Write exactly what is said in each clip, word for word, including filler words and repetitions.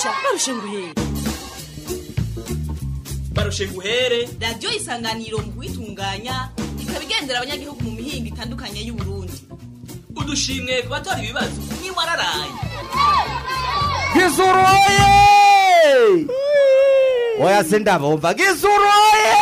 abigisha barushe nguhere barushe nguhere radio isanganiro mu kwitunganya ikabigendera abanyagihugu mu mihingo itandukanye y'u Burundi. Udushimwe kubatora ibibazo ni wararaye. Gisuroye! Oya sendabumva Gisuroye!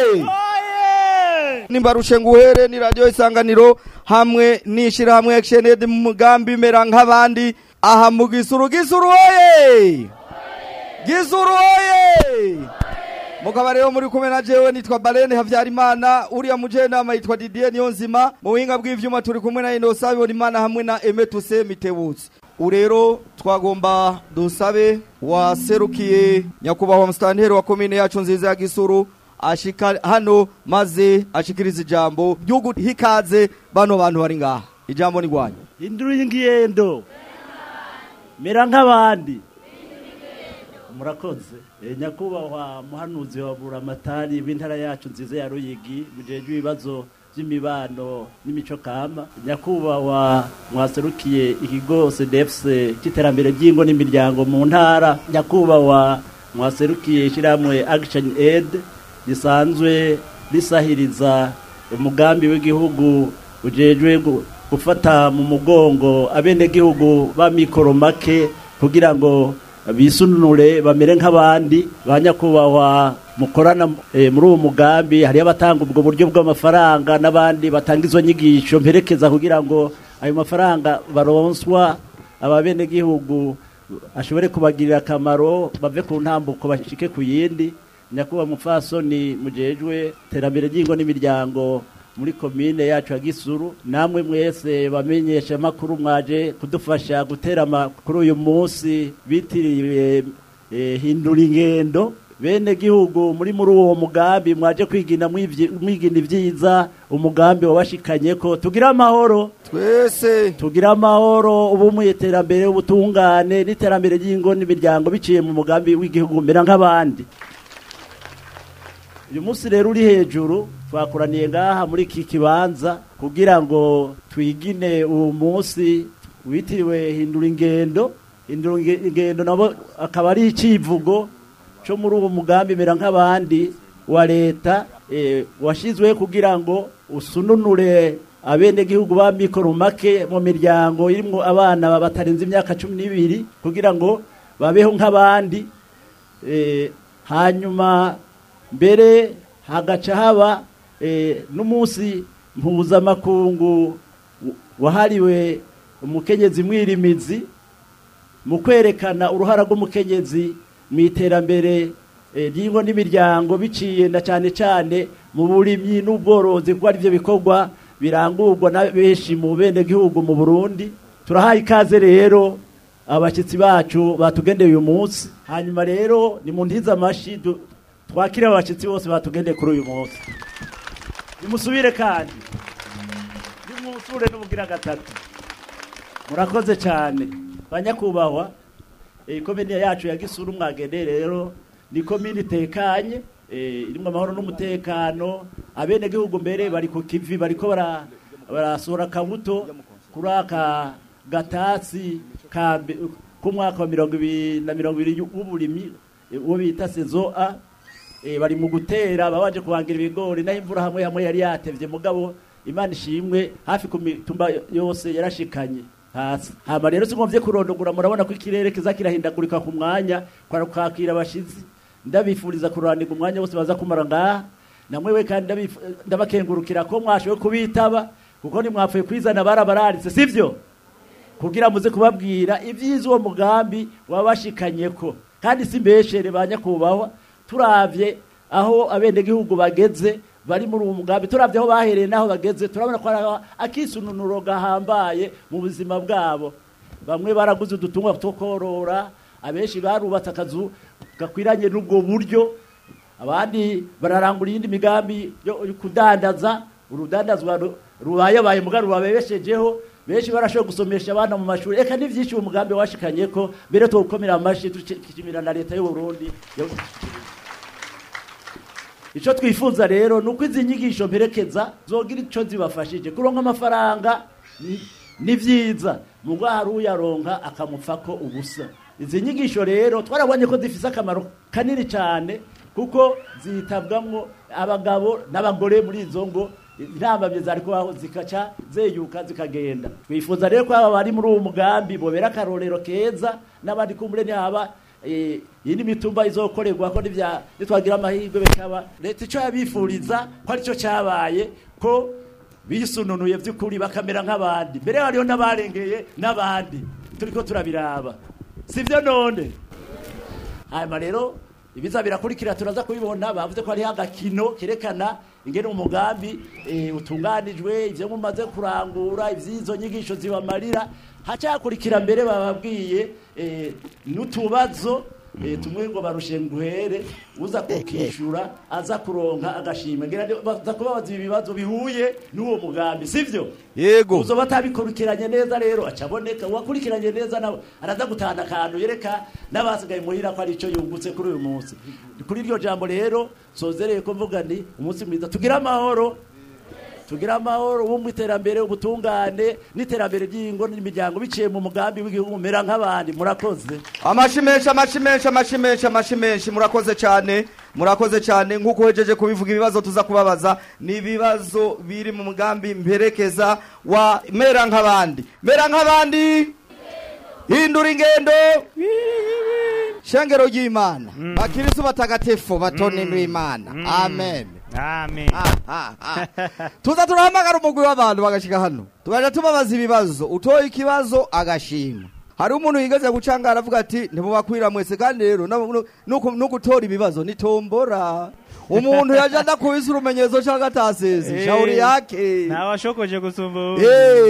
Nimbarushe nguhere ni radio isanganiro hamwe nishira hamwe actioned mu mugambi mera nk'abandi aha mu Gisuru. Gisuroye! Gisuroye! Mukaba rero muri kumwe na jewe nitwa Balene Havyarimana, uriya mujenama yitwa Didier Niyonzima, mu buhinga bw'ivyuma turi kumwe na Inosa Bibonimana hamwe na Emetuse Mitebutsi. Urero twagomba dusabe waserukiye nyakubahwa mustanteri wa komine yacu nziza ya Gisuru ashika hano maze ashikiriza ijambo ryugu hikaze bano bantu bari ngaha. Ijambo ni gwanyu. Induru y'ingendo mera nk'abandi. Murakoze. E, nyakubahwa muhanuzi wa buramatari b'intara yacu nziza ya Ruyigi mujeje ibibazo by'imibano n'imico kama. Nyakubahwa mwaserukiye ikigo C D F C cy'iterambere ry'ingo n'imiryango mu ntara. Nyakubahwa mwaserukiye ishiramwe Action Aid risanzwe risahiriza umugambi w'igihugu ujejwe gufata mu mugongo abene gihugu ba mikoro make kugira ngo bisununure bamere nk'abandi. Banyakubahwa mukorana e, muri uwo mugambi hari abatanga ubwo buryo bw'amafaranga n'abandi batanga izo nyigisho mperekeza kugira ngo ayo mafaranga baronswa ababene gihugu ashobore kubagirira akamaro bave ku ntambuko bashike ku yindi. Nyakubahwa mufasoni mujejwe terambere ry'ingo n'imiryango muri komine yacu ya Gisuru, namwe mwese bamenyesha makuru mwaje kudufasha gutera makuru uyu munsi bitiriwe eh, hindura ingendo bene gihugu muri muri uwo mugambi mwaje kwigina mwigina ivyiza umugambi wabashikanye ko tugira amahoro twese tugira amahoro ubu mu iterambere ubutungane n'iterambere ry'ingo n'imiryango biciye mu mugambi w'igihugu mera nk'abandi. Uyu munsi rero uri hejuru twakoraniye ngaha muri iki kibanza kugira ngo twigine uwo munsi witiriwe hindura ingendo. Hindura ingendo nabo akaba ari icivugo cyo muri uwo mugambi mera nk'abandi wa leta e, washizwe kugira ngo usununure abene gihugu ba mikoro make mu miryango irimo abana batarenze imyaka cumi n'ibiri kugira ngo babeho nk'abandi. E, hanyuma mbere hagaca haba e, n'umunsi mpuzamakungu wahariwe umukenyezi mwirimizi mu kwerekana uruhara rw'umukenyezi mu iterambere e, ry'ingo n'imiryango biciye na cyane cyane mu burimyi n'ubworozi kuko ari byo bikorwa birangurwa na benshi mu bene gihugu mu Burundi. Turahaye ikaze rero abashyitsi bacu batugendeye uyu munsi. Hanyuma rero ni mu ntiza amashi twakira abashyitsi bose batugendeye kuri uyu munsi. Nimusubire kandi nimusure n'ubugira gatatu. Murakoze cyane banyakubahwa. E, komine yacu ya Gisuru mwagendeye rero ni komine itekanye e, irimo amahoro n'umutekano. Abene gihugu mbere bari ku kivi bariko bara barasura kabuto kuri aka gatasi ka ku mwaka wa mirongo ibiri na mirongo ibiri w'uburimi uwo bita saison A. E, bari mu gutera babaje kubangira ibigori naho imvura hamwe hamwe yari yatevye mugabo Imana ishimwe hafi ku mitumba yose yarashikanye hasi. Hama rero singomvye kurondogura murabona ko ikirere kizakirahindagurika ku mwanya kwa kwakira abashizi. Ndabifuriza kurandiga umwanya wose baza kumara ngaha namwe we kandi ndabakengurukira ko mwashowe kubitaba kuko ni mwapfuye kwizana barabararitse sivyo kugira muze kubabwira ivyiza uwo mugambi wabashikanyeko kandi simbeshere banyakubahwa. Turavye aho abende gihugu bageze bari muri uwo mugambi turavye aho bahereye naho bageze turabona ko akisununuro gahambaye mu buzima bwabo. Bamwe baraguze udutungwa tukorora, abenshi barubatse akazu gakwiranye n'ubwo buryo, abandi bararangura iyindi migambi yo kudandaza urudandazwa rubaye baye mugaru babeshejeho. Benshi barashoboye gusomesha abana mu mashuri eka n'ivyinshi uwo mugambi washikanyeko mbere tukomera amashi tukishimira na leta y'u Burundi. Ico twifuza rero nuko izi nyigisho mperekeza zogira ico zibafashije kuronka amafaranga ni vyiza mugwa haruya ronka akamufako ubusa izi nyigisho rero twarabonye ko zifise akamaro kanini cyane kuko zitabwamwo abagabo n'abagore muri izo ngo inama zari kubaho zikaca zeyuka zikagenda. Twifuza rero ko aba bari muri uwo mugambi bobera akarorero keza n'abandi kumbure ntihaba iyi ni mitumba izokorerwa ko nitwagira amahirwe bekaba leta ico yabifuriza ko arico cyabaye ko bisununuye by'ukuri bakamera nk'abandi. Mbere hariho n'abarengeye n'abandi turiko turabiraba sivyo none. Hanyuma rero ibiza birakurikira turaza kubibona bavuze ko ari agakino kerekana ingene umugambi e, utunganijwe ivyo mumaze kurangura ivyizo nyigisho zibamarira hacakurikira mbere bababwiye e, n'utubazo e, tumwe ngo barushenguhere uza kukishura aza kuronka agashimwe ngira baza kubabaza ibibazo bihuye n'uwo mugambi sivyo. Yego uzo batabikurikiranye neza rero acaboneka wakurikiranye neza nawe araza gutana kantu yereka n'abasigaye muhira ko ari ico yungutse kuri uyu munsi. Kuri iryo jambo rero sozereye ko mvuga ni umunsi mwiza tugira amahoro tugira amahoro wumwe iterambere ubutungane n'iterambere ry'ingo n'imiryango biciye mu mugambi w'igihugu mera nk'abandi. Murakoze amashimesha amashimesha amashimesha amashimesha murakoze cyane murakoze cyane nkuko hejeje kubivuga ibibazo tuza kubabaza ni ibibazo biri mu mugambi mperekeza wa mera nk'abandi mera nk'abandi hindura ingendo shengero ry'Imana mm. bakirisu batagatifu batone mm. n'Imana mm. amen amen ah, ah, ah. tuza turahamagara umugwi w'abantu bagashika hano tugaje tubabaza ibibazo utoye ikibazo agashima. Hari umuntu yigeze gucanga aravuga ati ntimubakwira mwese kandi rero no gutora ibibazo nitombora umuntu yaje ndakubisa urumenyezo cyangwa ataseze shauri yake nawashokoje gusumba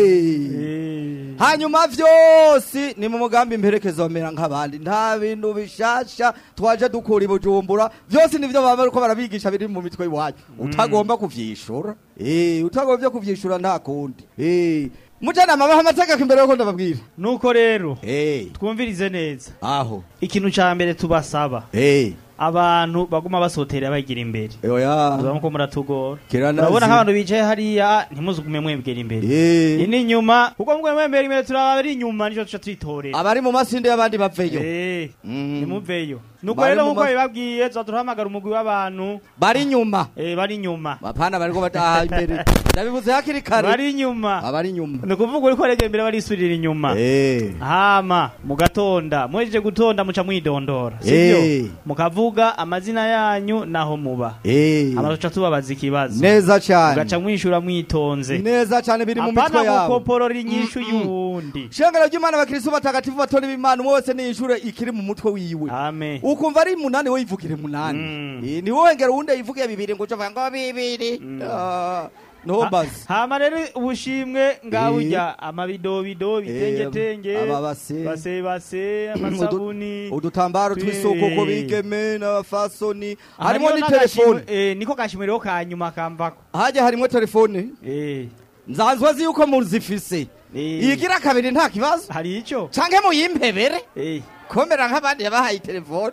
eh hanyuma vyose ni mu mugambi mperekezo wamera nk'abandi nta bintu bishasha twaje dukora ibujumbura vyose nivyo baba ko barabigisha biri mu mitwe iwacu utagomba kuvyishura eh utagomba kuvyishura nta kundi eh mujana mama amategeko imbere yo ndababwira nuko rero eh twumvirize neza aho ikintu ca mbere tubasaba eh abantu baguma basotera bagira imbere oya uzabako muratugora urabona nk'abantu bicaye hariya ntimuzugume mwebwera imbere eh ni nyuma kuko mwe mwembera imbere turabari inyuma nico tuca twitorera abari mu masinde y'abandi bapfeyo eh ni muveyo nuko rero nkuko bibabwiye tuzatuhamagara umugwi w'abantu bari nyuma eh bari nyuma bapana bariko bataha imbere ndabivuze hakiri kare bari nyuma abari nyuma nukuvuga uri ko rege imbere bari surira inyuma eh hama mugatonda mweje gutonda muca mwidondora sivyo mukavuga amazina yanyu naho muba eh amazoca tubabaza ikibazo neza cyane ugaca mwishura mwitonze neza cyane biri mu mitwe yabo apana gukoporora inyishu y'uwundi shengero ry'Imana bakristo batagatifu batoni b'Imana wose ni inshure ikiri mu mutwe wiwe amen ukumva ari munani we yivukire munani mm. e, ni wowe ngero unde yivugiye bibiri ngo cyo ngo bibiri mm. uh, no ha, bas hama rero ubushimwe ngawujya e, amabido bido bitenge e, tenge ababase base base amasabuni udutambaro twisoko ko bigeme na fasoni harimo ni telefone eh niko kashimero kanyuma kambako haje harimo telefone eh nzanzwa zi uko muzifise igira kabiri nta kibazo hari ico canke mu yimpebere eh komera nk'abandi yabahaye telefone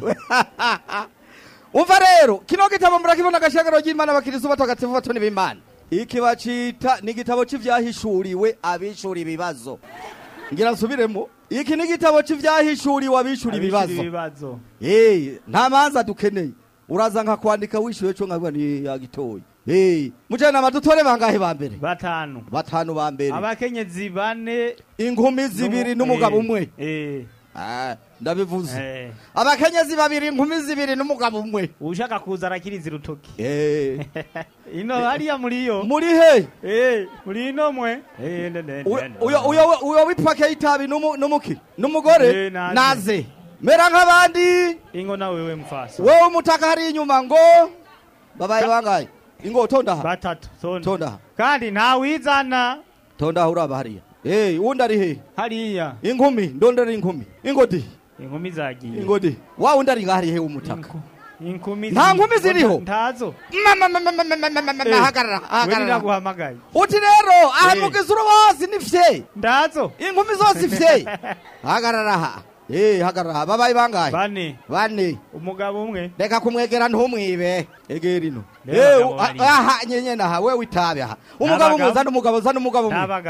umva rero kino gitabo murakibona gashagaro ry'Imana bakirisu batagatifu batoni b'Imana iki bacita ni gitabo c'ivyahishuriwe abishura ibibazo ngira nsubiremo iki ni gitabo c'ivyahishuriwe abishura ibibazo eh nta manza dukeneye uraza nka kwandika wishuye cyo nkabwa ni yagitoye eh mujana amadutore bangahe ba mbere batanu batanu ba mbere abakenyezi bane inkumi zibiri n'umugabo umwe eh ah ndabivuze eh abakenyezi babiri inkumi zibiri n'umugabo umwe ushaka kuza arakiriza rutoki eh ino hariya muri yo muri he eh muri ino mwe eh uyo uyo uyo wipake itabi n'umuki n'umugore naze mera nk'abandi ingo nawe wewe mfasa wewe umutaka hari inyuma ngo babaye bangaye ingo tonda batatu tonda tonda kandi nta wizana tonda uraba hariya eh undi ari he hariya inkumi ndondera inkumi ingodi inkumi zagiye ingodi wa undi ari ngahari he umutaka inkumi nta nkumi ziriho ntazo hagarara hagarara naguhamagaye uti rero aha mugizuru bose nifye ndazo inkumi zose ifye hagarara ha eh hagarara babaye bangaye bane bane umugabo umwe reka kumwegera ntumwibe egera ino eh aha nyenye naha wewe itabe aha umugabo umwe zana umugabo zana umugabo umwe nabagabo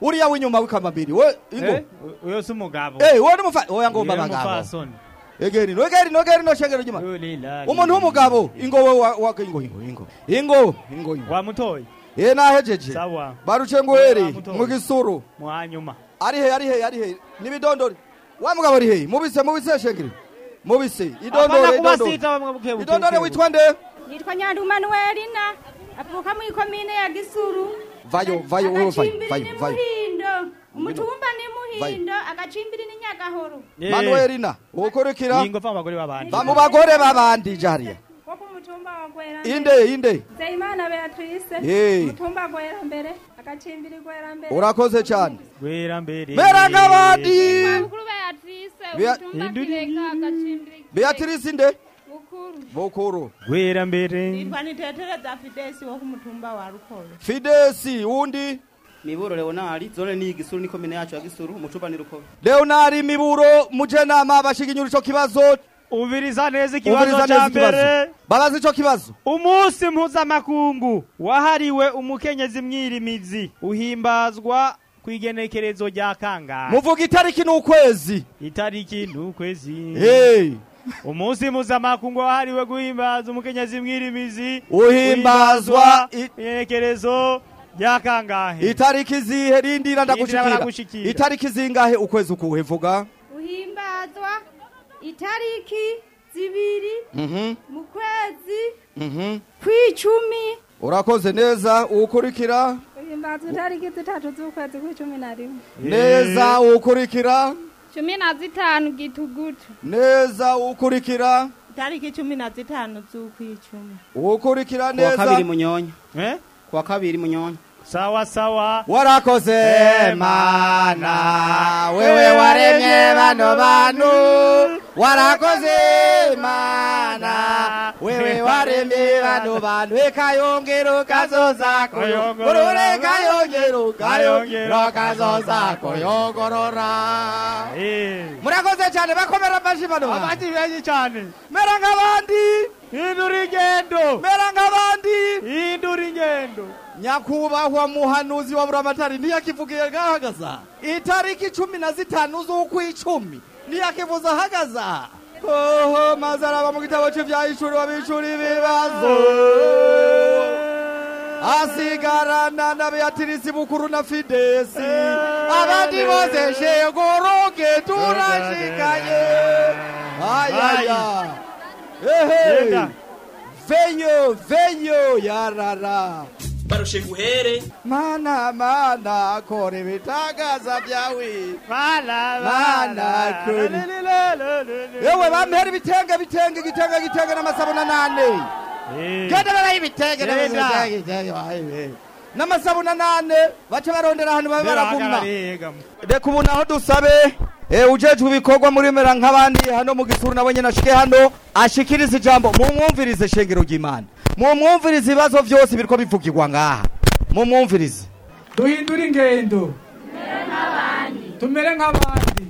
uriya w'inyuma w'ikamambiri we ingo uyo si umugabo eh wowe n'umufa oya ngomba abagabo egeri no egeri no egeri no shengero nyuma umuntu w'umugabo ingo we wa ingo ingo ingo ingo ingo wa mutoyi eh nahejeje sawa baruce ngwere mu gisuru mwanyuma ari he ari he ari he nibidondori wa mugabo ari he mubise mubise shengero mubise idondore idondore idondore witwa nde nitwa Nyanduma Noelina avuka mu ikomine ya Gisuru vayo vayo wewe vayo vayo vayo umutumba ni Muhindo agacimbiri ni Nyagahoro Manuelina ukorikira ingo fa bagore babandi ba mu bagore babandi jariya wako mutumba wa Gwera inde inde Zeimana Beatrice mutumba Gwera mbere agacimbiri Gwera mbere urakoze cyane Gwera mbere mera ngabandi mukuru Beatrice mutumba Kireka agacimbiri Beatrice inde Bukuru Bukuru Gwera mbere Nitwani tetereza Fidesi wo kumutumba wa Rukoro Fidesi undi Miburo Leonari zone ni Gisuru niko mine yacu ya Gisuru umutumba ni Rukoro Leonari Miburo mujenama bashiginyura ico kibazo ubiriza neza ikibazo cya mbere babaza ico kibazo umunsi mpuzamakungu wahariwe umukenyezi mwirimizi uhimbazwa kwigenekerezo rya kangahe muvuga itariki n'ukwezi itariki n'ukwezi hey umunsi mpuzamakungu wahariwe guhimbaza umukenyezi mwirimizi uhimbazwa igenekerezo rya kangahe itariki zihe rindira ndagushikira itariki zingahe ukwezi ukuhe vuga uhimbazwa itariki zibiri mhm mu kwezi mhm kw'icumi urakoze neza ukurikira uhimbazwa itariki zitatu z'ukwezi kw'icumi na rimwe neza ukurikira cumi na zitanu gitugutu neza ukurikira itariki cumi na zitanu z'ukw'icumi ukurikira neza kwa kabiri munyonyo eh kwa kabiri munyonyo sawa sawa warakoze mana wewe waremye bano bantu warakoze mana wewe waremye bano bantu ekayongero kazoza koyongorora kayongero kayongero kazoza koyongorora murakoze cyane bakomera bashi bano abandi benshi cyane mera nk'abandi hindura ingendo mera nk'abandi hindura ingendo nyakubahwa muhanuzi wa buramatari niyakivugiye gahagaza itariki cumi na zitanu z'ukw'icumi niyakivuza hagaza oho mazaraba mu gitabo cy'ivyahishuri wabishuri ibibazo asigarana na Beatrice Bukuru na Fidesi abandi bose shegoroke turashikaye ayaya ehe venyo venyo yarara barushe guhere mana mana kore bitagaza byawe mana mana kore yewe bampera ibitenge bitenge gitenge gitenge n'amasabuna nane genda barayi bitenge n'ibitenge n'amasabuna nane bace barondera ahantu babe baraguma reka ubu naho dusabe Eh ujeje ubikorwa muri mera nk'abandi hano mu Gisuru nabonye nashike hano ashikiriza ijambo mu mwumvirize shengero ry'Imana mu mwumvirize ibibazo byose biriko bivugirwa ngaha mu mwumvirize duhindura ingendo tumere nk'abandi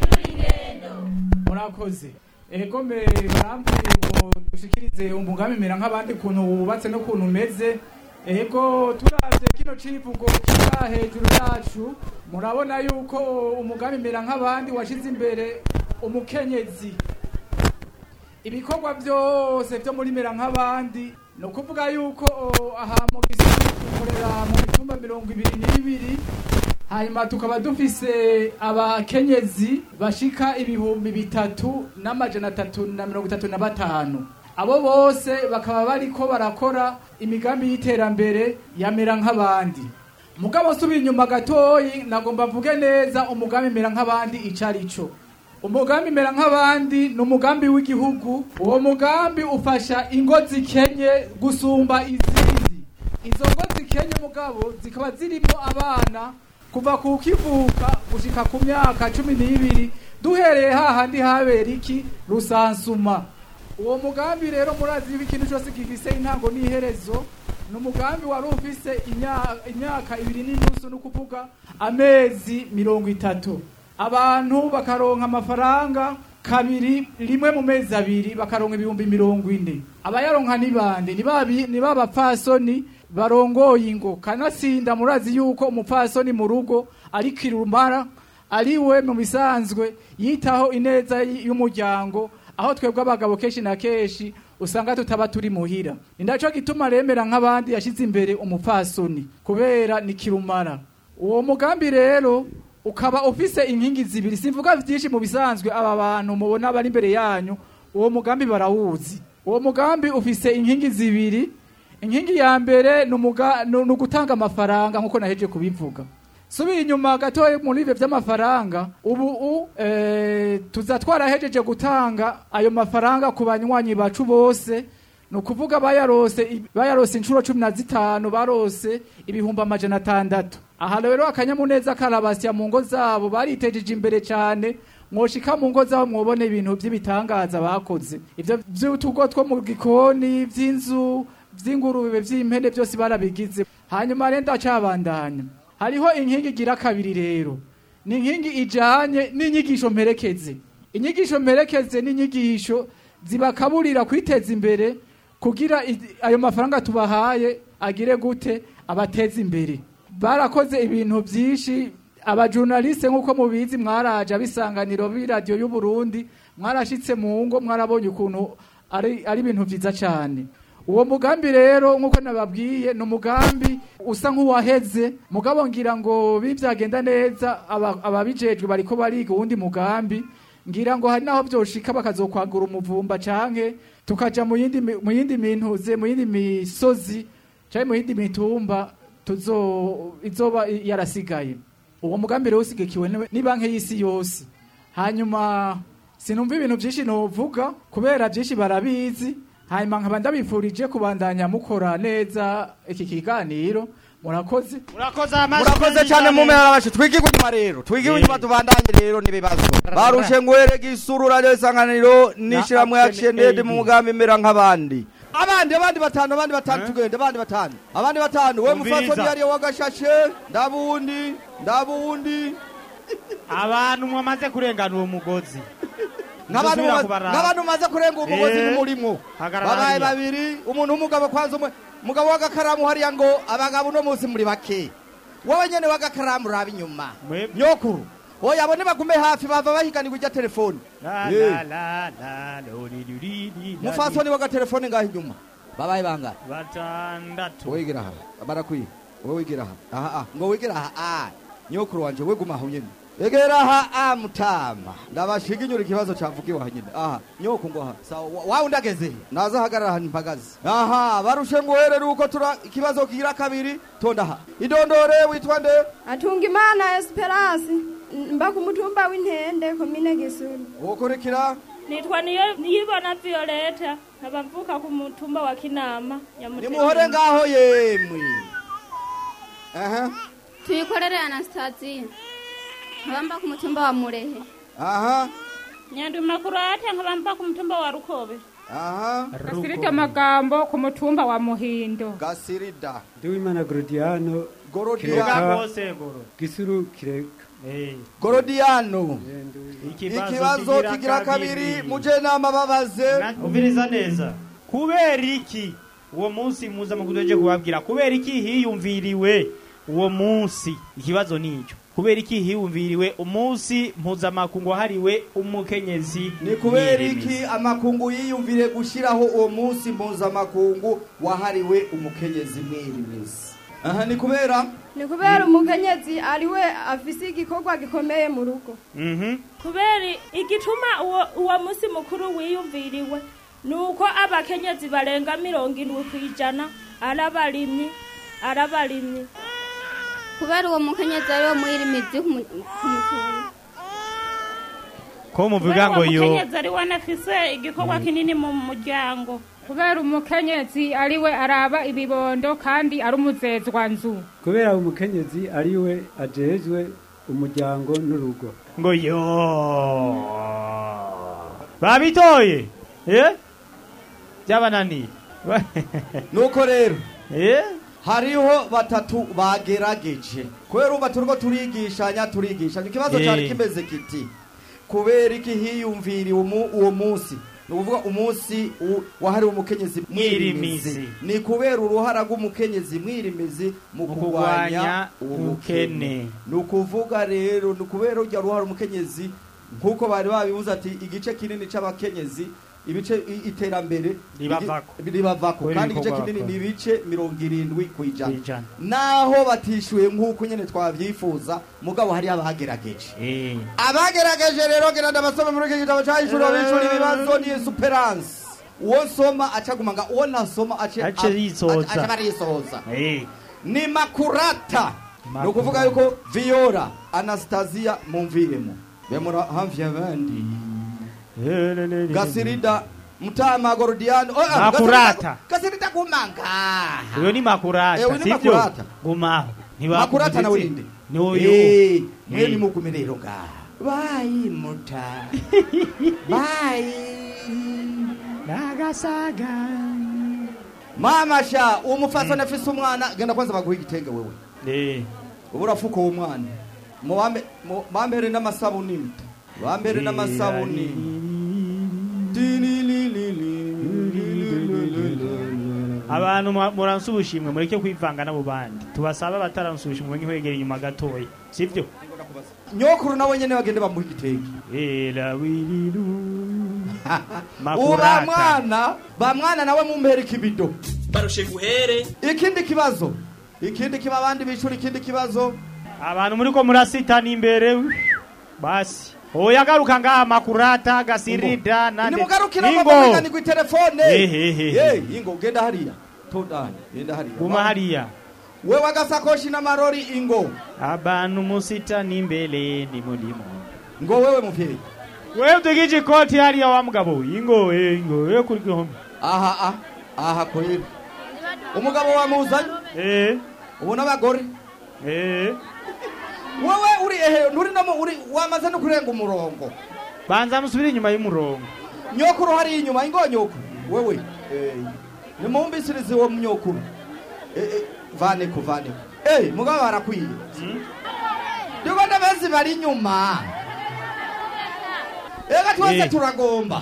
murakoze ego me barambwiye ngo dushikirize umugambi mera nk'abandi kuntu wubatse no kuntu umeze ego turavye kino civugo kira hejuru yacu murabona yuko umugambi mera nk'abandi washize imbere umukenyezi ibikorwa byose byo muri mera nk'abandi no kuvuga yuko aha mu Gisuru dukorera mu mitumba mirongo ibiri n'ibiri hanyuma tukaba dufise abakenyezi bashika ibihumbi bitatu n'amajana atatu na mirongo itatu na batanu abo bose bakaba bariko barakora imigambi y'iterambere yamera nk'abandi mugabo subi inyuma gatoyi nagomba mvuge neza umugambi mera nk'abandi icarico umugambi mera nk'abandi n'umugambi w'igihugu uwo mugambi ufasha ingo zikenye gusumba izindi izo ngo zikenye mugabo zikaba zirimo abana kuva ku kivuka gushika ku myaka cumi n'ibiri duhereye hahandi habera iki rusansuma uwo mugambi rero murazi ikintu cyose gifise intango n'iherezo n'umugambi wari ufise imyaka ibiri n'inusu no kuvuga amezi mirongo itatu abantu bakaronka amafaranga kabiri rimwe mu mezi abiri bakaronka ibihumbi mirongo ine abayaronka nibande ni babapfasoni barongoye ingo kanasinda murazi yuko umupfasoni mu rugo ari kirumara ari we mu bisanzwe yitaho ineza y'umuryango, aho twebwe abagabo kenshi na kenshi usanga tutaba turi muhira. Indaco gituma remera nk'abandi yashize imbere umupfasoni kubera ni kirumara. Uwo mugambi rero ukaba ufise inkingi zibiri, simvuga vyinshi mu bisanzwe aba bantu mubona bari imbere yanyu, uwo mugambi barawuzi. Uwo mugambi ufise inkingi zibiri. Inkingi ya mbere ni ugutanga amafaranga nk'uko naheje kubivuga. Subiye inyuma gatoya muri ivyo vy'amafaranga, ubu eh, tuzatwara hejeje gutanga ayo mafaranga ku banywanyi bacu bose, no kuvuga bayarose bayarose inshuro cumi na zitanu, barose ibihumbi amajana atandatu. Aha rero akanyamuneza karabasya mu ngo zabo, baritejeje imbere cyane, mwoshika mu ngo zabo mwobone ibintu by'ibitangaza bakoze. Ivyo vy'utugo two mu gikoni, vy'inzu, vy'ingurube, vy'impene byose barabigize. Hanyuma renda cyabandanya. Hariho inkingi gira kabiri rero. Ni inkingi ijanye n'inyigisho mperekeze. Inyigisho mperekeze n'inyigisho zibakaburira kwiteza imbere kugira ayo mafaranga tubahaye agire gute abateza imbere. Barakoze ibintu byinshi, abajournaliste nkuko mubizi mwaraje abisanganiro bi radio y'u Burundi, mwarashitse mu ngo mwarabonye ukuntu ari ari ibintu vyiza cyane. Uwo mugambi rero nkuko nababwiye no mugambi usa nk'uwaheze, mugabo ngira ngo bivyagenda neza ababijejwe bariko bariga uwundi mugambi, ngira ngo hari naho byoshika bakazokwagura umuvumba canke tukaja mu yindi mu yindi mintuze mu yindi misozi canke mu yindi mitumba tuzo izoba yarasigaye. Uwo mugambi rero usigekiwe ni banke y'isi yose. Hanyuma sinumva ibintu byinshi novuga kubera byinshi barabizi. Hanyuma nkaba ndabifurije kubandanya mukora neza iki kiganiro. Murakoze. Murakoze amashi. Murakoze cyane mu mpera abashi. Twigire inyuma rero. Twigire inyuma tubandanye rero nibibazo. Barushe ngwerege isuru radio isanganiro nishiramwe action aid mu mugambi mera nk'abandi. Abandi abandi batanu abandi batanu tugende abandi batanu. Abandi batanu we mufaso yari wagashashe ndabundi ndabundi. Abantu mwamaze kurengana uwo mugozi. N'abantu n'abantu maze kurenga umugozi n'umurimo. Babaye babiri, umuntu umugabo kwanza umwe, mugabo wagakaramu hariya ngo abagabo no munsi muri bake. Wowe nyene wagakaramu raba inyuma. Nyokuru. Oya abone bagume hafi bava bahigani kujya telefone. La la la la lolilili. Mufasoni waga telefone ngaho inyuma. Babaye banga. Batandatu. Wowe gira ha. Barakwi. Wowe gira ha. Aha ah. Ngo wigira ha. Ah. Nyokuru wanje we guma aho nyene. Egera ha amutama ndabashiginyura ikibazo cavugiwe hanyine. Aha nyoko ngo ha sawa wawe ndageze naza hagarara hani mpagaze. Aha barushe ngwerere uko tura ikibazo kigira kabiri tonda ha idondore witwa nde? Atungimana Esperance mba ku mutumba w'Intende komine Gisuru. Wokorekira nitwa niyo yibona Violeta abamvuka ku mutumba wa Kinama ya Mutende. Ni muhore ngaho yemwe. Aha tuyikorere Anastasia nkabamba ku mutumba wa Murehe. Aha Nyanduma kurate nkabamba ku mutumba wa Rukobe. Aha Gasirida magambo ku mutumba wa Muhindo. Gasirida Duimana Gorodiano Gorodiano Gisuru kireka. Eh Gorodiano ikibazo kigira kabiri muje nama babaze. Ubiriza neza kubera iki uwo munsi muza mugudoje kubabwira kubera iki hiyumviriwe uwo munsi ikibazo nico kubera iki hiyumviriwe umunsi mpuzamakungu hariwe umukenyezi. Ni kubera iki amakungu yiyumvire gushiraho uwo munsi mpuzamakungu wahariwe umukenyezi mwirimizi. Aha ni kubera ni kubera umukenyezi ariwe afise igikorwa gikomeye mu rugo. Mhm kubera igituma uwo uwo munsi mukuru wiyumviriwe nuko abakenyezi barenga mirongo indwi kwijana arabarimyi arabarimyi kubera uwo mukenyezi ariwe mwirimizi ku mutumba. Ko muvuga ngo yo umukenyezi ari wanafise igikorwa kinini mu muryango. Kubera umukenyezi ariwe araba ibibondo kandi ari umuzezwa nzu. Kubera umukenyezi ariwe ajejwe umuryango n'urugo. Ngo yo babitoye eh byabanani nuko rero eh hariho batatu bagerageje kubera uba turiko turigishanya turigishanya ikibazo cyari kimeze kiti kubera iki hiyumviri uwo munsi nukuvuga umunsi wahariwe umukenyezi mwirimizi ni kubera uruhara rw'umukenyezi mwirimizi mu kurwanya ubukene nukuvuga rero nukubera urya ruhara umukenyezi nkuko bari babibuza ati igice kinini c'abakenyezi ibice iterambere ribavako kandi igice kinini ni ibice mirongo irindwi kwijana naho batishuye nkuko nyene twavyifuza mugabo hari abagerageje eh abagerageje rero genda ndabasoma muri iki gitabo cy'ishuri bishuri ibibazo ni Esperance uwo soma acagumanga uwo nasoma ace ace yisoza ace barisoza eh ni Makurata no kuvuga yuko Viola Anastasia mumviremo bemura hamvye abandi Gasirida Mutama Gordiano oh, Makurata Gasirida kumanga uyo ni Makurata sivyo gumaho ni Makurata na winde ni uyo eh mwe ni mukumerero nga bayi muta bayi nagasaga mama sha umufasa mm. nafise umwana genda kwanza baguha igitenge wewe eh ubura fuko uwo mwana mu bambe bambere n'amasabuni bambere n'amasabuni abantu muransubushimwe mureke kwivanga nabo bandi tubasaba bataransubushimwe nk'ihwegera inyuma gatoya sivyo nyokuru nawe nyene bagende bamuha igitenge eh la wililu Makurata mwana ba mwana nawe mumpera ikibido barushe guhere ikindi kibazo ikindi kiba abandi bishura ikindi kibazo abantu muri ko murasitana imbere basi oya garuka ngaha Makurata Gasirida nande ni mugarukira mabanga ni ku telefone eh ingo genda hariya todani genda hariya guma hariya we wagasakoshi na marori ingo abantu musitana imbere ni mulimo ngo wewe muvyeyi wewe tegije koti hariya wa mugabo ingo eh ingo eh kuri gihome aha aha aha kweli umugabo wa muzanye eh ubona abagore eh wewe uri ehe nturi namo uri wamaze no kurenga umurongo banza musubire inyuma y'umurongo nyokuru hari inyuma ingo nyokuru wewe eh ni mumbisirize wo myokuru eh eh vane ku vane eh mugabo barakwiye ndiko ndabezi bari inyuma ega twese turagomba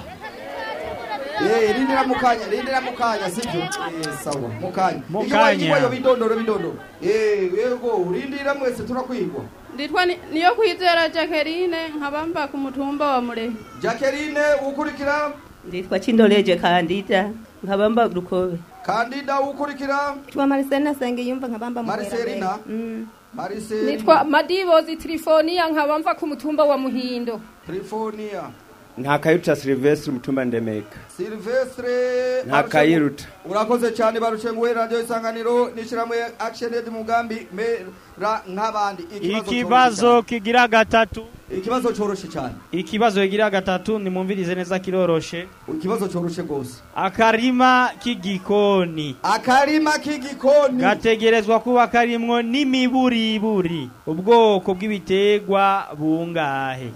eh rindira mukanya rindira mukanya sivyo eh sawa mukanya mukanya iyo bidondoro bidondoro eh yego rindira mwese turakwigwa nditwa niyo kwizera Jacqueline nkabamba ku mutumba wa Mure Jacqueline ukurikira nditwa Cindoleje Kandida nkabamba Rukobe Kandida ukurikira twa Marcelina Sengiyumva nkabamba Mure Marcelina mm. Marcelina nitwa Madibozi Trifonia nkabamba ku mutumba wa Muhindo Trifonia Ntakayiruta Silvestre mutumba Ndemeka Silvestre Ntakayiruta urakoze cyane barushenguwe radio Isanganiro nishiramwe Action Aid mugambi mera nk'abandi ikibazo kigira gatatu ikibazo coroshe cyane ikibazo kigira gatatu ni mumvirize neza kiroroshe ikibazo coroshe gose akarima k'igikoni akarima k'igikoni gategerezwa kuba karimwo n'imiburiburi ubwoko bw'ibiterwa bungahe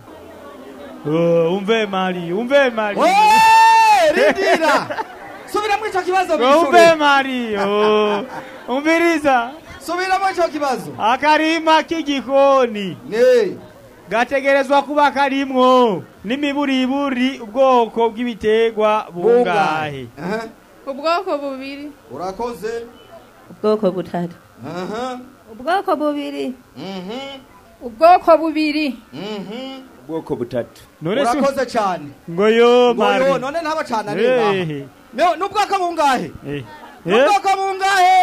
Oh, umve mari, umve mari. Hey, rindira. Subira mu ico kibazo bishure. Umve mari. Oh. Umviriza. Subira mu ico kibazo. Akarima k'igikoni. Ne. Gategerezwa kuba karimwo n'imiburiburi ubwoko bw'ibiterwa bungahe. Aha. Ubwoko bubiri. Urakoze. Ubwoko butatu. Aha. Ubwoko bubiri. Mhm. Ubwoko bubiri. Mhm. Ubwoko butatu. Urakoze cyane. Ngo yo mari. Ngo yo none ntaba cyane niba. Ne nubwoko bungahe? Eh. Nubwoko bungahe?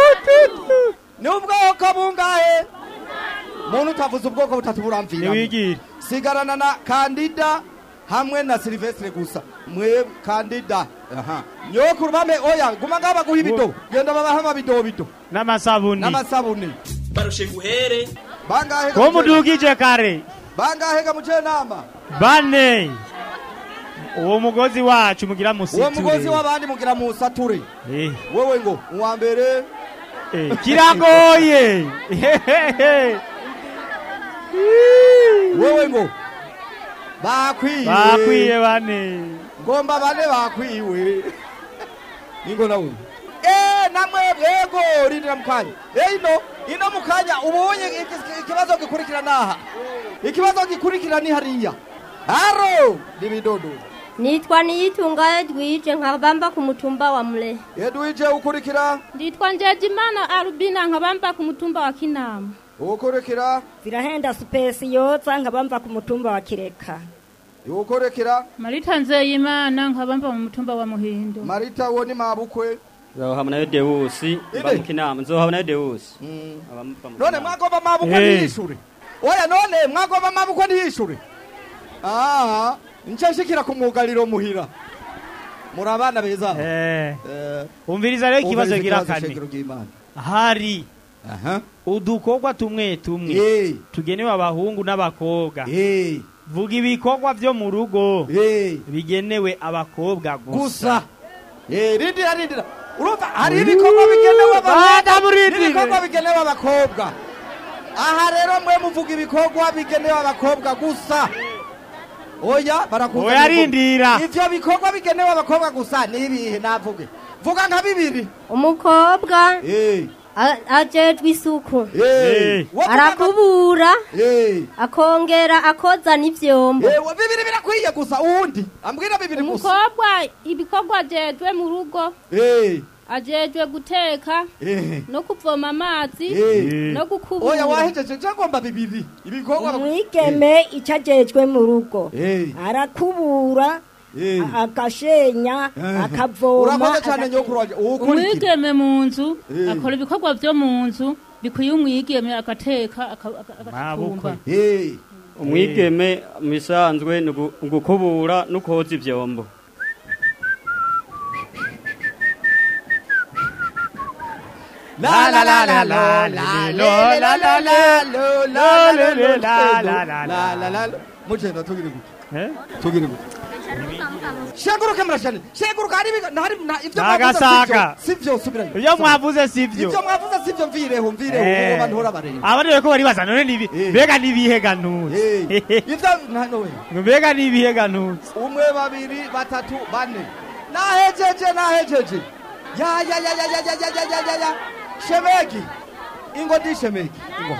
Nubwoko bungahe? Muntu utavuze ubwoko butatu buramvira. Niwigire. Sigarana na Kandida hamwe na Silvestre gusa. Mwe Kandida. Aha. Nyokuru bame oya guma ngaba guha ibido. Genda baba hama bido bido. N'amasabuni. N'amasabuni. Barushe guhere. Bangahe. Ko mudugije kare. Bangahe ga mucenama? Bane. Uwo mugozi wacu mugira musiture. Uwo mugozi wabandi mugira musature. Eh. Wewe ngo uwa mbere. Eh, kiragoye. Wewe ngo bakwiye. Bakwiye bane. Ngomba bane bakwiwe. Ningo nawe. Eh namwe bwego rindira mukanya. Eh ino ino mukanya ubonye ikibazo gikurikira naha. Ikibazo gikurikira ni hariya. Haro nibidodo. Nitwa Niyitunga Edwige nkabamba ku mutumba wa Mure. Edwige ukurikira? Nditwa Njejimana Albina nkabamba ku mutumba wa Kinama. Ukurikira? Virahenda Space yotsa nkabamba ku mutumba wa Kireka. Ukurikira? Marita Nzeyimana nkabamba mu mutumba wa Muhindo. Marita woni mabukwe? Nzohaba nayo Deusi ba mu Kinama. Nzohaba nayo Deusi. None mwagomba mabukwe niyishure. Oya none mwagomba mabukwe niyishure. Ah, nchashikira ku mwugariro muhira. Murabana beza. Eh. Umviriza rero ikibazo gira kane. Hari. Aha. Udukogwa tumwe tumwe. Tugenewe abahungu n'abakobwa. Eh. Vuga ibikorwa byo mu rugo. Eh. Bigenewe abakobwa gusa. Gusa. Eh, rindira rindira. Urumva hari ibikorwa bigenewe abahungu. Ibikorwa bigenewe abakobwa. Aha rero mwe muvuga ibikorwa bigenewe abakobwa gusa. Oya barakuza. Oya rindira. Ivyo bikorwa bigenewe abakobwa gusa nibihe navuge. Vuga nka bibiri. Umukobwa. Eh. Ajejwe isuku. Eh. Arakubura. Eh. Akongera akoza n'ivyombo. Eh, bibiri birakwiye gusa uwundi. Ambwira bibiri gusa. Umukobwa ibikorwa ajejwe mu rugo. Eh. Ajejwe guteka eh. no kuvoma amazi eh. no gukubura. Oya wahejeje cyangwa bibiri ibikorwa umwigeme eh. icajejwe mu rugo eh. arakubura eh. akashenya eh. akavoma. Urakoze cyane nyokuru waje. Umwigeme mu nzu eh. akora ibikorwa byo mu nzu bikuye umwigeme agateka akatumba. Eh. Umwigeme misanzwe ngukubura no koza ivyombo. La la la la la la la la la la la la la la la mujenda tugire gute eh tugire gute Sheguru murashane sheguru kari ntari ivyo mwavuze sivyo subira ivyo mwavuze sivyo ivyo mwavuze sivyo mvireho mvireho abantu hora barenge abandi ko bari bazana none nibi bega nibihe ganuzi ivyo ntano we bega nibihe ganuzi umwe babiri batatu bane nahejeje nahejeje ya ya ya ya ya ya ya ya ya Shemeki ingo di shemeki ingo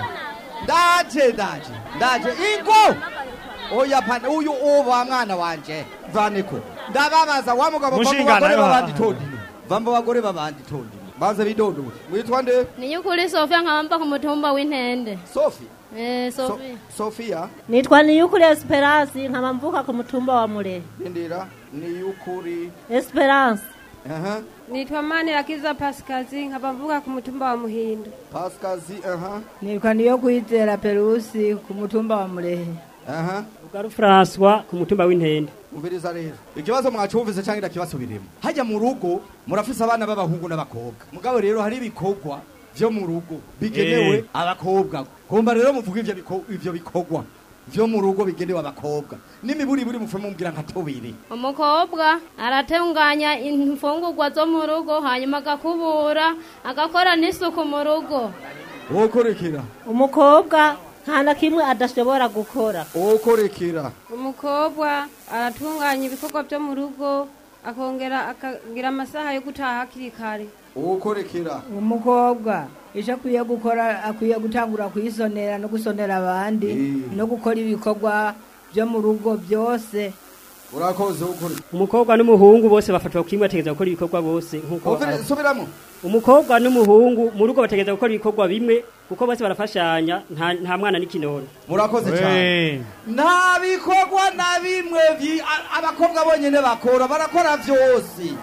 ndaje ndaje ndaje ingo oya pane uyu uba mwana wanje vaneko ndababaza wa mugabo bagore babandi tondi vamba bagore babandi tondi baze bidodo mwitwa nde Niyukuri Sofia nkabamba ku mutumba w'Intende. Sophie eh Sophie Sofia Nitwa Niyukuri Esperance nkabamvuka ku mutumba wa Mure. Ndira Niyukuri Esperance. Aha. Nitwa Manirakiza Pascazi nkabamvuka ku mutumba wa Muhindo. Pascazi aha. Nitwa niyo kwizera Perusi ku mutumba wa Murehe. Aha. Ugaru François ku mutumba w'Intende. Umviriza rero. Ikibazo mwacumvise cyangwa ndakibasubiremo. Hajya mu rugo murafise abana b'abahungu n'abakobwa. Mugabo rero hari ibikorwa byo mu rugo bigenewe eh. abakobwa. Kumba rero muvuga ivyo bikorwa ivyo bikorwa. Vyo mu rugo bigenewe abakobwa n'imiburi buri mufume mumbwira nka tobiri. Umukobwa aratunganya imfungurwa zo mu rugo hanyuma agakubura agakora n'isuku mu rugo. Ukorekera umukobwa nta na kimwe adashobora gukora. Ukorekera umukobwa aratunganya ibikorwa byo mu rugo akongera akagira amasaha yo gutaha hakiri kare. Ukorekera umukobwa isha kuye gukora akuye gutangura kuyisonera no gusonera abandi e. no gukora ibikorwa byo mu rugo byose. Urakoze ukuri umukobwa n'umuhungu bose bafatwa kimwe bategeza gukora ibikorwa bose nkuko subiramo umukobwa n'umuhungu mu rugo bategeza gukora ibikorwa bimwe kuko bose barafashanya nta nta mwana n'ikinono. Murakoze cyane nta bikorwa na bimwe abakobwa bonyene bakora barakora byose.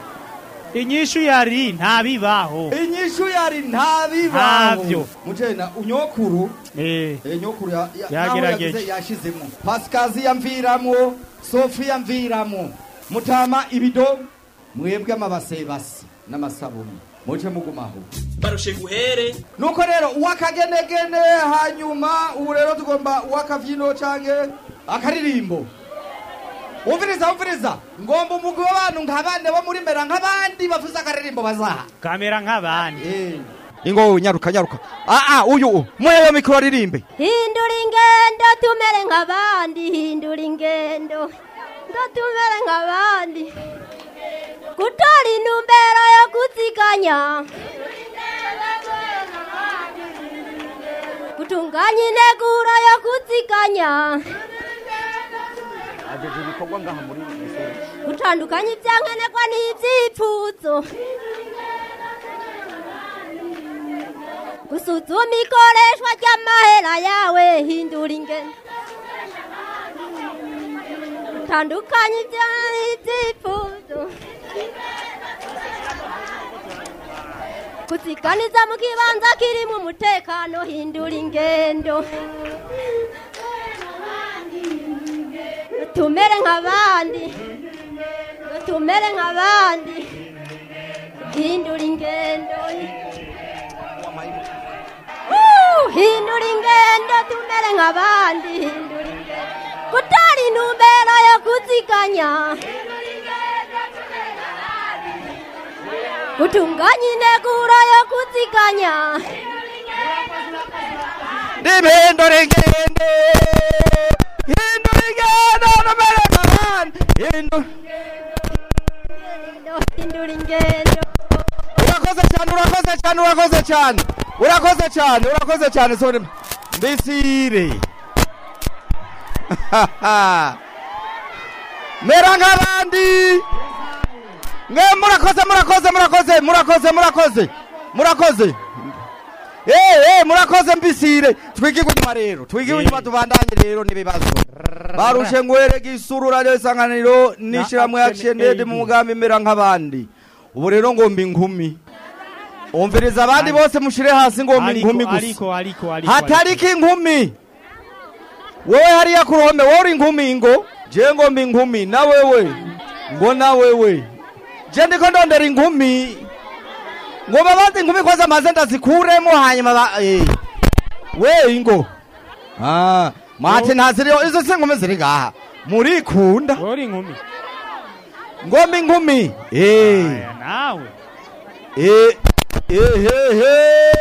Inyishu yari ntabibaho. Inyishu yari ntabibaho. Mujena unyokuru eh nyokuru ya yagerageje yashizemo. Pascazi yamviramo, Sophie yamviramo. Mutama ibido mwebwe amabase basi n'amasabuni. Muje mugumaho. Barushe guhere. Nuko rero uwakagenegene hanyuma ubu rero tugomba uwakavyino canke akaririmbo. Umviriza umviriza ngomba umugwi w'abantu nk'abane bo muri mbera nk'abandi bavuze akaririmbo bazaha kamera nk'abandi eh ingo nyaruka nyaruka ah ah uyu muyeyo mikro aririmbe hindura ingendo tumere nk'abandi hindura ingendo ndo tumere nk'abandi gutora intumbero yo kuziganya gutunganya integuro yo kuziganya ajeje ibikorwa ngaha muri Gisuru. Gutandukanya ibyankenerwa n'ivyipfuzo. Gusuzuma ikoreshwa ry'amahera yawe hindura ingendo. Gutandukanya ivyipfuzo. Kuziganiza mu kibanza kirimo umutekano hindura ingendo. Tumere nk'abandi. Tumere nk'abandi. Hindura ingendo. Uh, hindura ingendo tumere nk'abandi hindura ingendo. Kutari intumbero yo kuziganya. Utunganya integuro yo kuziganya. Hindura ingendo. Hindura ingendo tumere nk'abandi. Hindura ingendo. Urakoze cyane urakoze cyane urakoze cyane. Urakoze cyane urakoze cyane sore mbisire. Mera nk'abandi. Mwe murakoze murakoze murakoze murakoze murakoze murakoze. Eh eh murakoze mbisire. Twigirwe nyuma rero. Twigirwe nyuma tubandanye rero nibibazo. Barushe ngwere Gisuru radio isanganiro nishiramwe action aid mu mugambi mera nk'abandi. Ubu rero ngomba inkumi. Umviriza abandi bose mushire hasi ngomba inkumi gusa. Ariko ariko ariko. Hatariki inkumi. Wewe hariya ku ruhome wowe uri inkumi ngo je ngomba inkumi na wewe. Ngo na wewe. Je ndiko ndondera inkumi. Ngo babaze inkumi kwaza maze ndazikuremo hanyuma ba eh. We ingo. Ah, mate ntaziriyo izo se inkumi ziri gaha. Muri kunda. Wowe uri inkumi. Ngomba inkumi. Eh. Nawe. Eh ehehe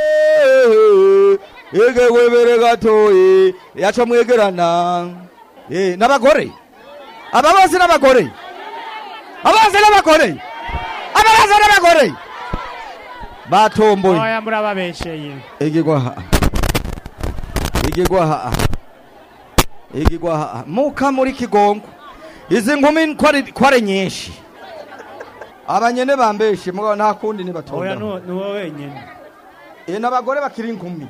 ege webere gatoyi yacho mwegerana eh nabagore ababazi nabagore ababazi nabagore ababazi nabagore batomboye oya murababesheye egigwa ha egigwa ha egigwa ha muka muri kigongo izi nkumi kwari kwari nyinshi abanyene bambeshe mugabo nta kundi ni batonda oya no no wenyene e nabagore bakiri inkumi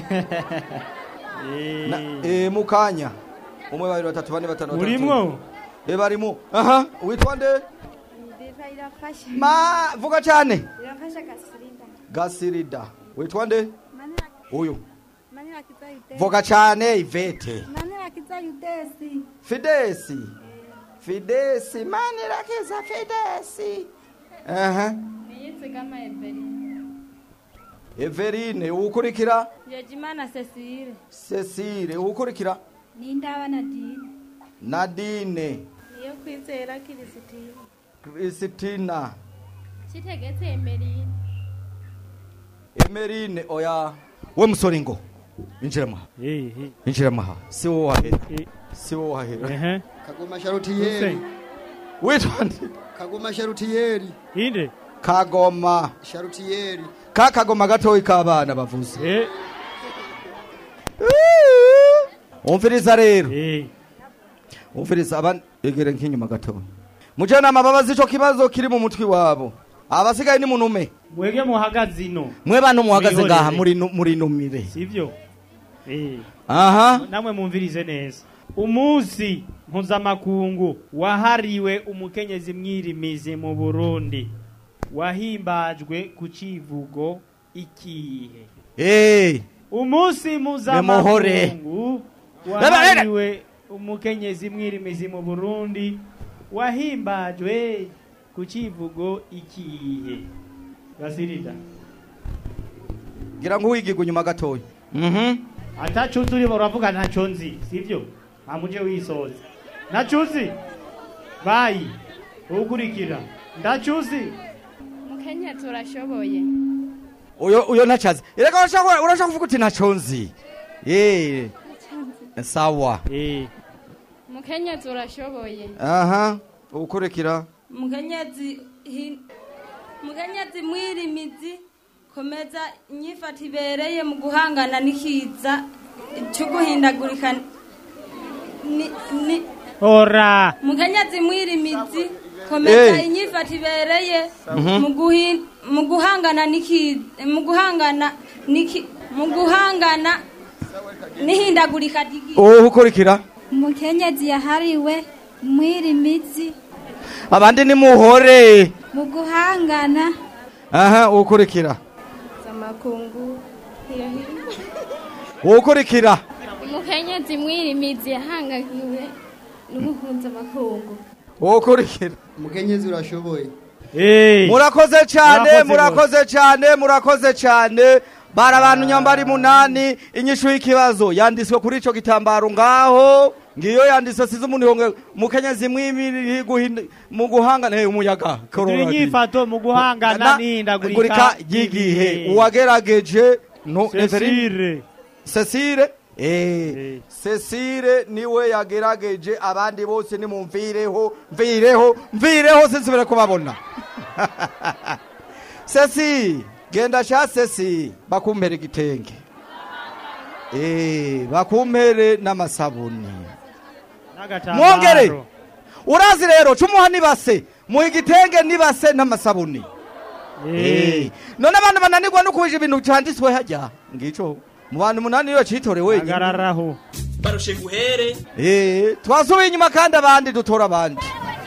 eh eh mukanya umwe babiri batatu bane batanu batatu urimwo e barimo aha witwa nde Ndiza irafasha ma vuga cyane irafasha gasirida gasirida witwa nde uyu Manira kizayudesi vuga cyane Ivete Manira kizayudesi Fidesi Fidesi manira kiza Fidesi aha Niyitse kama Everine Everine ukurikira Yejimana Cecile Cecile ukurikira Nindaba Nadine Nadine Niyo kwizera Kirisitine Kristina Chitegetse Emerine Emerine oya we musore ngo injirama eh eh injirama si wo wahera si wo wahera ehe Kagoma Sharutiyeri witwa nde Kagoma Sharutiyeri inde Kagoma Sharutiyeri ka kagoma gatoyi kabana bavuze eh umviriza rero eh umviriza aban egere nkinyuma gatoyi mujana mababazi ico kibazo kiri mu mutwi wabo abasigaye ni munume mwege muhagaze ino mwe bantu muhagaze ngaha muri muri numire sivyo eh aha namwe mumvirize neza umunsi mpuzamakungu wahariwe umukenyezi mwirimizi mu Burundi wahimbajwe ku civugo ikihe eh umunsi mpuzamakungu wahariwe umukenyezi mwirimizi mu Burundi wahimbajwe ku civugo ikihe Gasirida gira ngo wigirwe nyuma gatoyi mhm atacu turi baravuga ntaco nzi sivyo amuje wisoza nacuzi bayi ukurikira ndacuzi Mukenya turashoboye uyo uyo ntacazi ireka urashaka urashaka kuvuga uti ntaconzi eh sawa eh Mukenya turashoboye aha ukurikira Mukenyezi Mukenyezi mwirimizi komeza inyifata ibereye mu guhangana n'ikiza cyo guhindagurika ni ni ora mukenyezi mwirimizi komeza Eh. inyifata ibereye Mhm. mu guhi- mu guhangana niki mu guhangana niki mu guhangana n'ihindagurika ry'igihe Oh ukurikira. umukenyezi yahariwe mwirimizi Abandi ni muhore. mu guhangana Aha ukurikira. zamakungu hiyo hiyo Ukurikira. umukenyezi mwirimizi yahangagiwe n'umuhunza makungu Ukurikira. Umukenyezi urashoboye. Eh. Murakoze cyane, Murakoze murakoze cyane, murakoze cyane. Bara abantu nyambari munani inyishu y'ikibazo yanditswe kuri ico gitambaro ngaho. Ngiyo yanditse size umuntu honge mukenyezi mwimiri guhinda mu guhangana he umuyaga. Turi inyifato mu guhangana n'ihindagurika y'igihe. Uwagerageje no Cecile. Cecile Eh, Cecile niwe yagerageje abandi bose ni mumvireho mvireho mvireho sisubire kubabona. Cecile genda sha Cecile bakumpere igitenge. Eh bakumpere n'amasabuni. Mwongere urazi rero cumuha nibase mu igitenge nibase n'amasabuni. Eh none abantu bananirwa no kuja ibintu cyanditswe hajya ngico mu bantu munani yo citore wenyine agararaho barushe guhere eh twasubiye inyuma kandi abandi dutora abandi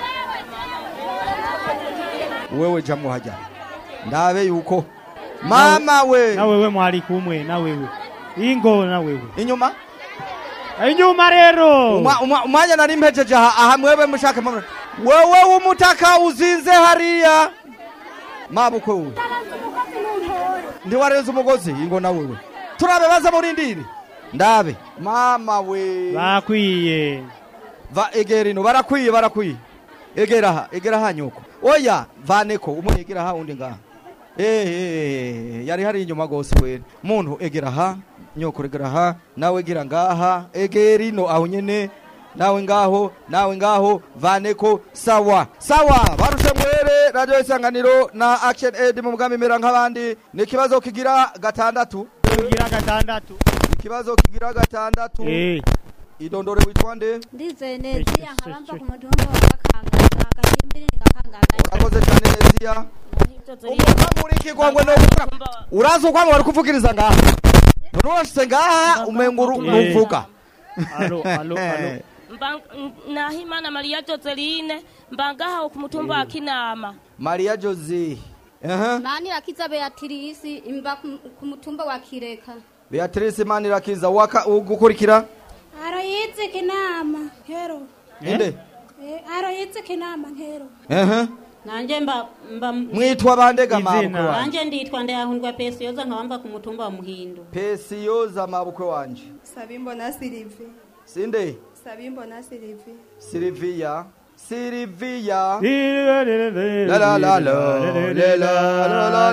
wewe jamu hajya ndabe yuko mama we na wewe mwari kumwe na wewe ingo na wewe inyuma inyuma rero umwanya nari mpejeje aha mwebe mushaka mama wewe umutaka uzinze hariya mabukwe wewe ndi warenze umugozi ingo na wewe turabe baza murindire ndabe mama we bakwiye va egerino barakwiye barakwiye egera ha egera ha nyoko oya vaneko umwe egera ha undi ngaha eh eh yari hari inyuma gose we muntu egera ha nyoko egera ha nawe gira ngaha egerino aho nyene nawe ngaho nawe ngaho vaneko sawa sawa barushe mwere radio isanganiro na Action Aid mu mugambi mera nk'abandi ni kibazo kigira gatandatu kigira gatandatu ikibazo kigira gatandatu eh idondore witwa nde ndize neziya nkabamba ku mutumba wa Gakanganga gahimbiri Gakanganga urakoze cyane neziya umva muri kigongwe no gukora urazo kwanga bari kuvugiriza ngaha nurose ngaha umenguru uvuga alo alo alo Nahimana Maria Joseline mbangaha ku mutumba wa Kinama Maria Jose aha Mani rakiza Beatrice imba ku mutumba wa Kireka Beatrice Mani rakiza waka ugukurikira Aroyitse Kinama hero inde eh aroyitse Kinama hero aha nanje mba mba mwitwa bandega mabukwe wanje nanje nditwa ndahundwa Pesiyoza nkabamba ku mutumba wa Muhindo Pesiyoza mabukwe wanje Sabimbo na Silive sinde Sabimbo na Silive Silvia Silvia la la la la la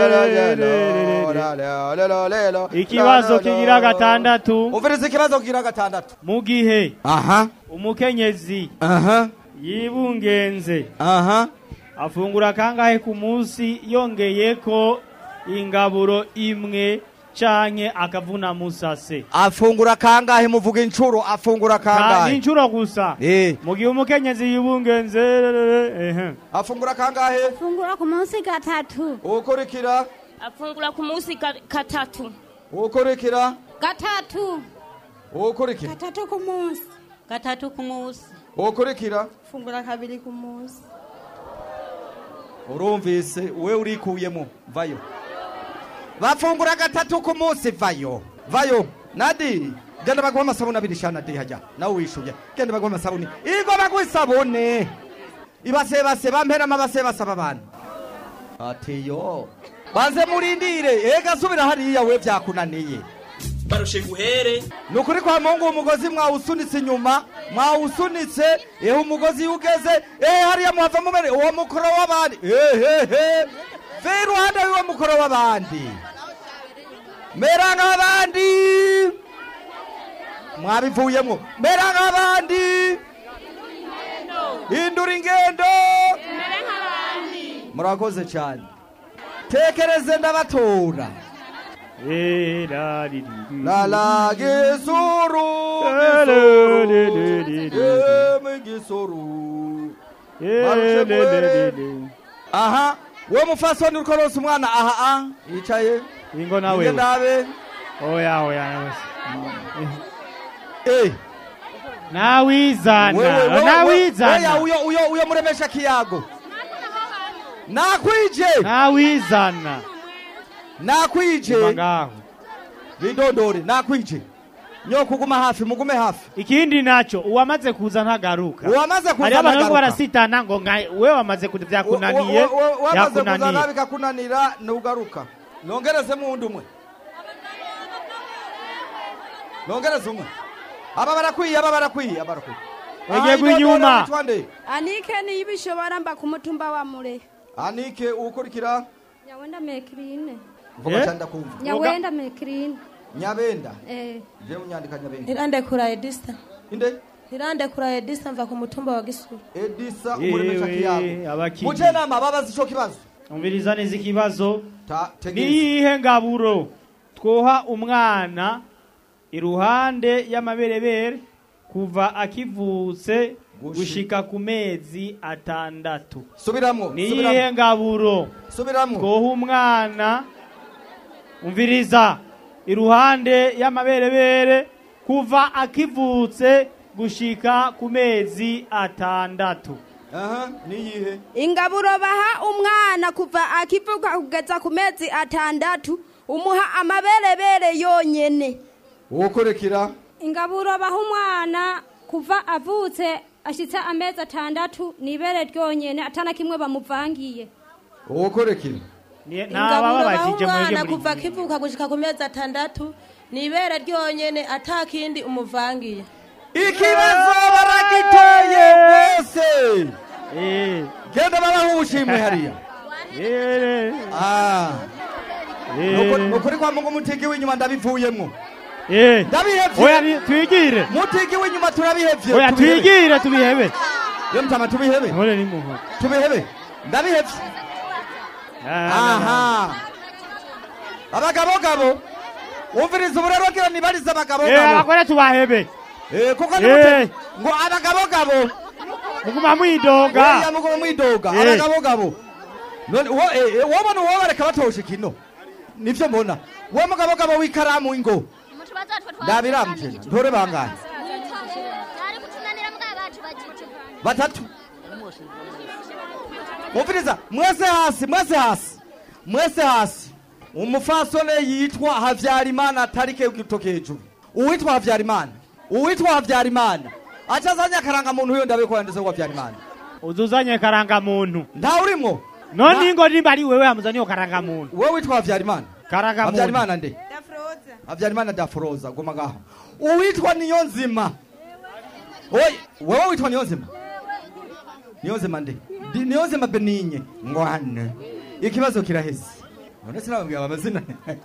la la ikibazo kigira gatandatu uvirize ikibazo kigira gatandatu mu gihe aha umukenyezi aha yibungenze aha afungura kangahe ku munsi yongeyeko ingaburo imwe canke akavuna musase afungura kangahe muvuga incuro afungura kangahe incuro gusa eh mu gihe umukenyezi yibungenze eh afungura kangahe afungura ku munsi gatatu ukurikira afungura ku munsi gatatu ukurikira gatatu ukurikira gatatu ku munsi gatatu ku munsi ukurikira fungura kabiri ku munsi urumvise we urikuyemo vayo bafungura gatatu ku munsi vayo vayo nadi genda bagwa amasabuni abiri shana de hajya nawe wishuye genda bagwa amasabuni igo bagwa isabune ibase base bampera amabase basaba abantu atiyo banze murindire ega subira hariya we byakunaniye barushe guhere nukuri kwa Mungu umugozi mwawusunitse inyuma mwawusunitse eh umugozi ugeze eh hariya muhava mumere uwo mukoro w'abandi eh eh eh veru handa uwo mukoro w'abandi mera nk'abandi mwabivuyemo mera nk'abandi hindura ingendo murakoze cyane tekereze ndabatora la la gisuru mu gisuru barushe muhere aha we mufasoni uriko rose umwana aha a yicaye ingo nawe ndabe oya oya eh nawizana nawizana oya uyo uyo uyo muremesha kiyago nakwije nawizana nakwije ngaho bidodore nakwije nyoko kuguma hafi mugume hafi ikindi nacho uwamaze kuza ntagaruka uwamaze kuza hari abantu barasitana ngo wewe wamaze kudivya kunaniye wamaze kuza nabika kunanira nugaruka nongereze mu wundi umwe nongereze umwe aba barakwiye aba barakwiye aba barakwiye Ege gwinyuma Anike ni ibishobora mba ku mutumba wa mure Anike ukurikira Nyawenda Mekrine vuga cyanda kumva Nyawenda Mekrine Nyabenda eh je munyandika Nyabenda Irande kura Edista inde Irande kura Edista mva ku mutumba wa Gisuru Edisa umuremesha kiyago Muje nama babazi cyo kibazo umviriza neza ikibazo niyihe ngaburo twoha umwana iruhande y'amaberebere kuva akivutse gushika ku mezi atandatu subiramo niyihe ngaburo subiramo twoha umwana umviriza iruhande y'amaberebere kuva akivutse gushika ku mezi atandatu aha niyihe ingaburo baha umwana kuva akivuka kugeza ku mezi atandatu umuha amaberebere yonyene ukorekira ingaburo baha umwana kuva avutse ashitse amezi atandatu nibere ryonyene atana kimwe bamuvangiye ukorekira ingaburo baha umwana kuva akivuka gushika ku mezi atandatu nibere ryonyene atakindi umuvangiye ikibazo baragitoye bose eh genda barahushimwe hariya eh ah nukuri kwa Mungu mutigi w'inyuma ndabivuyemwo eh ndabihevye oya twigire mutigi w'inyuma turabihevye oya twigire tubihebe yo mtama tubihebe nkore ni muho tubihebe ndabihevye aha abagabo gabo umviriza uburarokera nibariza abagabo gabo eh abagore tubahebe eh kuko nimute ngo abagabo gabo muguma mwidoga oya muguma mwidoga abagabo gabo none wo eh wobona wo bareka batoshe kino nivyo mbona wo mugabo gabo wikaramu ingo ndabiramje ntore bangaye batatu umviriza mwese hasi mwese hasi mwese hasi umufasone yitwa Havyarimana tarike ukitoke hejuru uwitwa Havyarimana uwitwa Havyarimana achazanya karanga muntu uyo ndabe ko yandese kwa Havyarimana uzuzanye karanga muntu nta urimo none ingo nimba ari wewe amuzaniyo karanga muntu wewe witwa Havyarimana karanga muntu Havyarimana nde Dafroza Havyarimana Dafroza goma gaho uwitwa Niyonzima oy wewe witwa Niyonzima Niyonzima nde Niyonzima Beninye ngwane ikibazo kiraheze none sinababwira amazina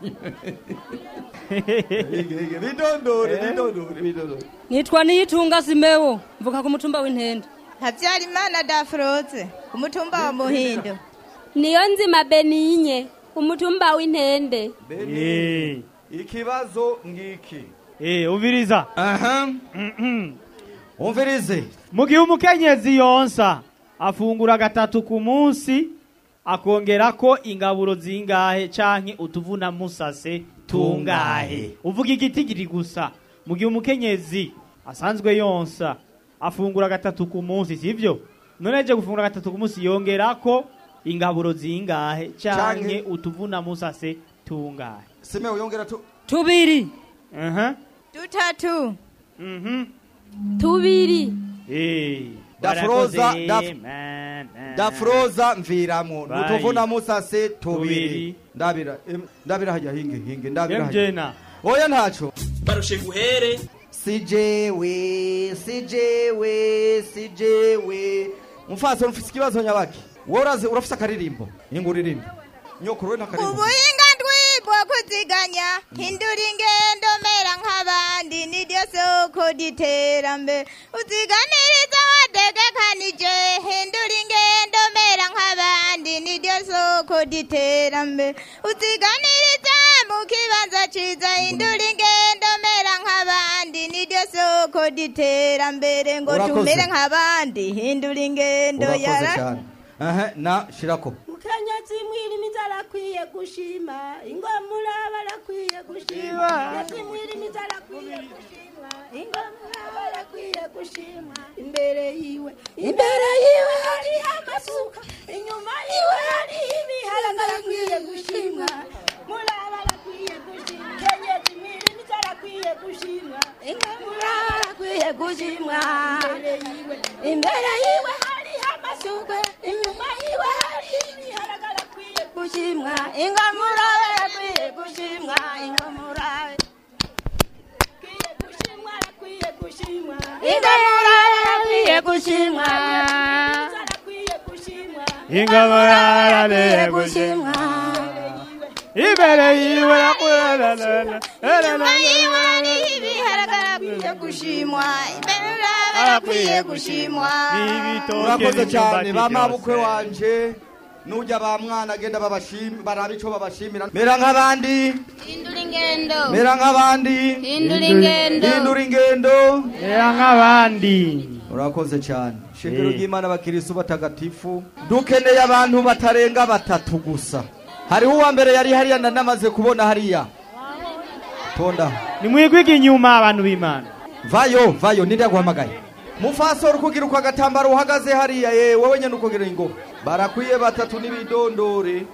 ige bidondore bidondore bidondore nitwa Niyitunga Simewo mvuka ku mutumba w'Intende Havyarimana Dafroze ku mutumba wa Muhindo Niyonzima Beninye ku mutumba w'Intende eh ikibazo ngiki eh umviriza aha umvirize mugihe umukenyezi yonsa afungura gatatu ku munsi akongerako ingaburo zingahe canke utuvuna musase tungahe uvuga igitigiri gusa mugihe umukenyezi asanzwe yonsa afungura gatatu ku munsi sivyo none je gufungura gatatu ku munsi yongerako ingaburo zingahe canke utuvuna musase tungahe sime uyongera tu tubiri aha dutatu mhm tubiri eh Dafroza Dafroza mviramo nutuvuna musase tubiri ndabira ndabira hajya hinge hinge ndabira hajya oya ntaco barushe guhere sijewe sijewe sijewe mfaso mfise kibazo nyabaki woraze urafise akaririmbo inguririmbo nyokuru na karirimbo ubuhinga ndwibwo kuziganya hindura ingendo mera nk'abandi niryo soko diterambere uziganiriza wadegekanije hindura ingendo mera nk'abandi niryo soko diterambere uziganiriza mu kibanza ciza hindura ingendo mera nk'abandi niryo soko diterambere ngo Urakoze. tumere nk'abandi hindura ingendo urakoze yara cyane aha na shirako Mukenyezi mwirimiza arakwiye gushima ingomura barakwiye gushima Mukenyezi mwirimiza arakwiye gushima ingomura barakwiye gushima imbere yiwe imbere yiwe hari amasuka inyuma yiwe hari ibiharage arakwiye gushima muraba arakwiye gushima Mukenyezi mwirimiza arakwiye gushima ingomura barakwiye gushima imbere yiwe imbere yiwe hari amasuka inyuma yiwe hari ibiharage arakwiye gushimwa ingomura arakwiye gushimwa ingomura arakwiye gushimwa ingomura arakwiye gushimwa ingomura arakwiye gushimwa imbere yiwe inyuma yiwe hari ibiharage arakwiye gushimwa imbere arakwiye gushimwa urakoze cyane bamabukwe wanje nujya ba mwana agenda babashimira barabe ico babashimira mera nk'abandi hindura ingendo mera nk'abandi hindura ingendo hindura ingendo mera nk'abandi urakoze cyane shingiro ry'Imana abakirisu batagatifu dukeneye abantu batarenga batatu gusa hariho uwa mbere yari hariya namaze kubona hariya tonda nimwigwiga inyuma abantu b'Imana vayo vayo ninde yaguhamagaye mufasoro kugira uko agatambaro uhagaze hariya ye wowe nyene ukugira ingo barakwiye batatu n'ibidondore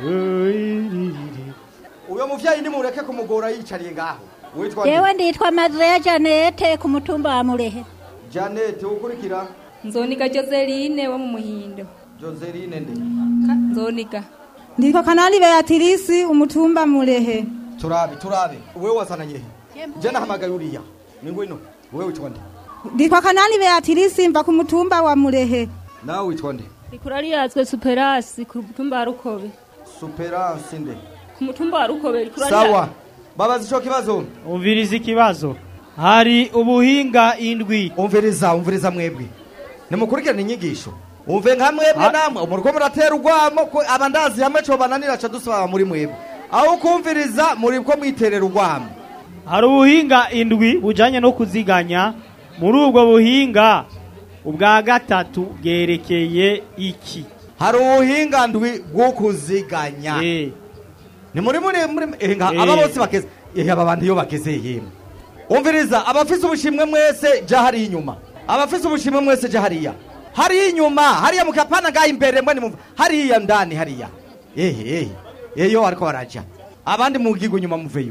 uyo muvyayi ni mureke kumugora yicariye ngaho witwa Jewe nditwa Madrea Janete ku mutumba wa Murehe Janete ukurikira Nzonika Joseline wo mu Muhindo Joseline nde Nzonika Ndiko Kanali Beatrice umutumba Murehe turabe turabe wewe wasananye je nahamagaye uriya ni ngwino wewe witwa nde Ndiko Kanali Beatrice mva ku mutumba wa Murehe nawe witwa nde Rikurari yazwe Superasi ku mutumba wa Rukobe Superasi nde ku mutumba wa Rukobe rikurari sawa babaza ico kibazo umviriza ikibazo hari ubuhinga indwi umviriza umviriza mwebwe nimukurikirana inyigisho umve nka mwebwe namwe umuriko muratera urwamo ko abandazi hamwe cyo bananira ca dusaba muri mwebwe aho kumviriza muri ko mwiterera urwamo hari ubuhinga indwi bujanye no kuziganya muri ubwo buhinga ubwa gatatu bwerekeye iki hari ubuhinga ndwi bwo kuziganya eh ni muri muri enga aba bose bakeze eh aba bandi yo bakeze yemwe umviriza abafise ubushimwe mwese ja hari inyuma abafise ubushimwe mwese ja hariya hari inyuma hariya mukapana gaye imbere mbani mumva hariya ndani hariya eh eh eyo ariko baraja abandi mugigo nyuma muveyo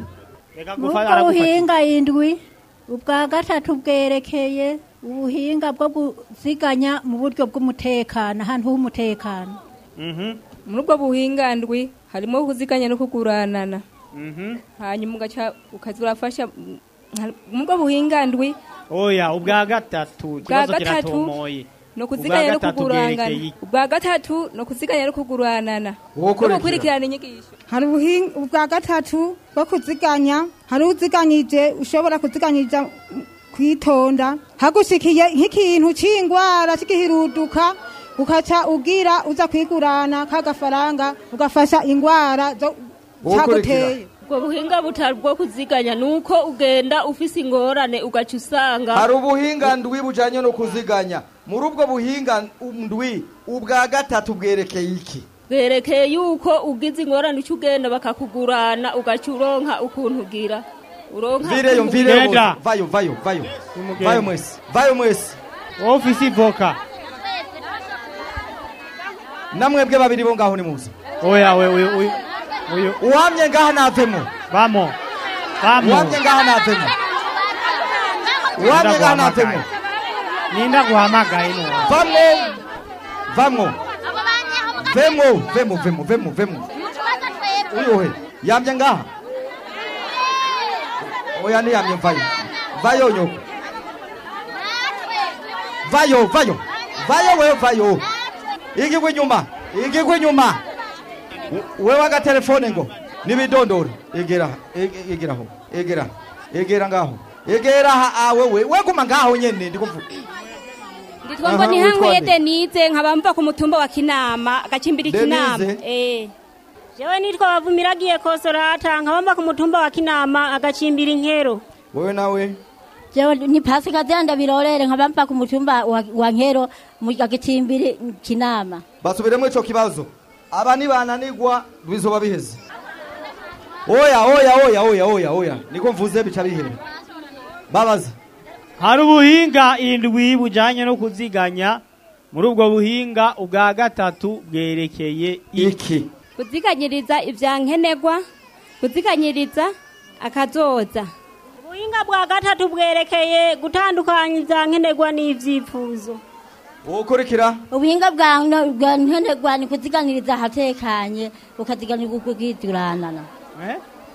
ubuhinga indwi ubwa gatatu bwerekeye ubuhinga bwo kuziganya mu buryo bw'umutekano ahantu h'umutekano muri ubwo buhinga ndwi harimo kuziganya no kuguranana hanyuma ugaca ukaza urafasha muri ubwo buhinga ndwi oya ubwa gatatu kibazo kiratomoye no kuziganya no kugurangana ubwa gatatu no kuziganya no kuguranana no gukurikirana inyigisho hari ubuhinga ubwa gatatu bwo kuziganya hari uziganyije ushobora kuziganyija kwitonda hagushikiye nk'ikintu c'ingwara kigihiruduka ukaca ugira uza kwigurana kagafaranga ugafasha ingwara zo cyaguteye ubwo buhinga butari bwo kuziganya nuko ugenda ufise ingorane ugaca usanga hari ubuhinga ndwi bujanye no kuziganya muri ubwo buhinga ndwi ubwa gatatu bwerekeye iki bwerekeye yuko ugize ingorane uca ugenda bakakugurana ugaca uronka ukuntu ugira uronka vireyo vireyo vayo vayo vayo vayo mwese vayo mwese ofisi ivoka namwebwe babiri bo ngaho ni muzi oya we we we uwamye ngaha navemo vamo vamo uwamye ngaha navemo uwamye ngaha navemo ninda guhamagaye no vamo vamo vemo vemo vemo vemo vemo uyo he yamye ngaha oya ni yamye vayo vayo nyoko vayo vayo vayo we vayo igigwe nyuma igigwe nyuma wewe aga telefone ngo nibidondora egera egeraho egera egera ngaho egera ha wewe weguma ngaho nyene ndikuvuga nditwa ngo ni hamwe Denise nkabamva ku mutumba wa Kinama agacimbira Kinama eh jewe nitwa bavumiragiye Kosorata nkabamva ku mutumba wa Kinama agacimbira inkero wewe nawe jewe ni pasika zenda birorere nkabampa ku mutumba wa, wa nkero mu gitimbiri kinama. Basubiremo ico kibazo. Aba ni bananigwa bizoba biheze. Oya oya oya oya oya oya niko mvuze bica bihera. Babaza. Hari ubuhinga indwi bujanye no kuziganya. Muri ubwo buhinga ubwa gatatu bwerekeye iki? Kuziganyiriza ivyankenegwa, kuziganyiriza akazoza. Ubuhinga bwa gatatu bwerekeye gutandukanya ivyankenegwa n'ivyifuzo. Ukurikira? Ubuhinga bwa bwa nkenegwa ni kuziganiriza hatekanye ukaziganira kugiduranana. Eh?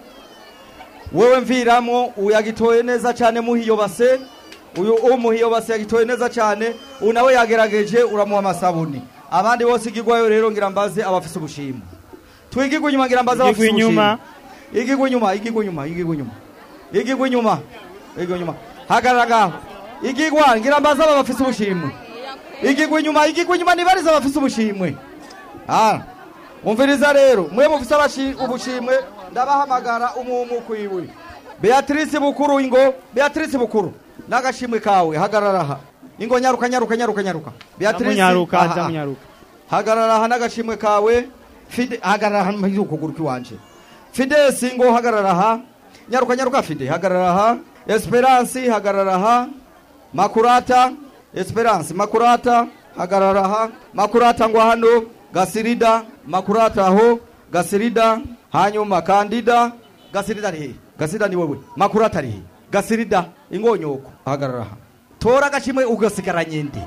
Wewe mviramo uyagitoye neza cyane muhiyo base. Uyu umuhiyo base yagitoye neza cyane unawe yagerageje uramuha amasabuni. Abandi bose igigwayo rero ngira mbaze abafise ubushimo. Twigigwe nyuma ngira mbaze abafise ubushimo. Igigwe nyuma, igigwe nyuma, igigwe nyuma. Igigwe nyuma. Igigwe nyuma. Hagaragaho. Igigwa ngira mbaze abafise ubushimo. Igigwe nyuma, igigwe nyuma nibariza abafise ubushimwe. Ah. Umviriza rero, mwe mufise abashi ubushimwe ndabahamagara umumu kwiwe. Beatrice Bukuru ingo, Beatrice Bukuru. Nagashimwe kawe hagararaha. Ingo nyaruka nyaruka nyaruka nyaruka. Beatrice nyaruka nyaruka. Hagararaha nagashimwe kawe. Fide hagararaha mu kuguru kiwanje. Fide singo hagararaha. Nyaruka nyaruka Fide hagararaha. Esperance hagararaha. Makurata Esperance Makurata hagararaha. Makurata ngo hano Gasirida Makurata aho Gasirida hanyuma Kandida Gasirida rihe Gasirida ni wewe Makurata rihe Gasirida ingonyoko hagararaha. Tora gashimwe ugasigara nyende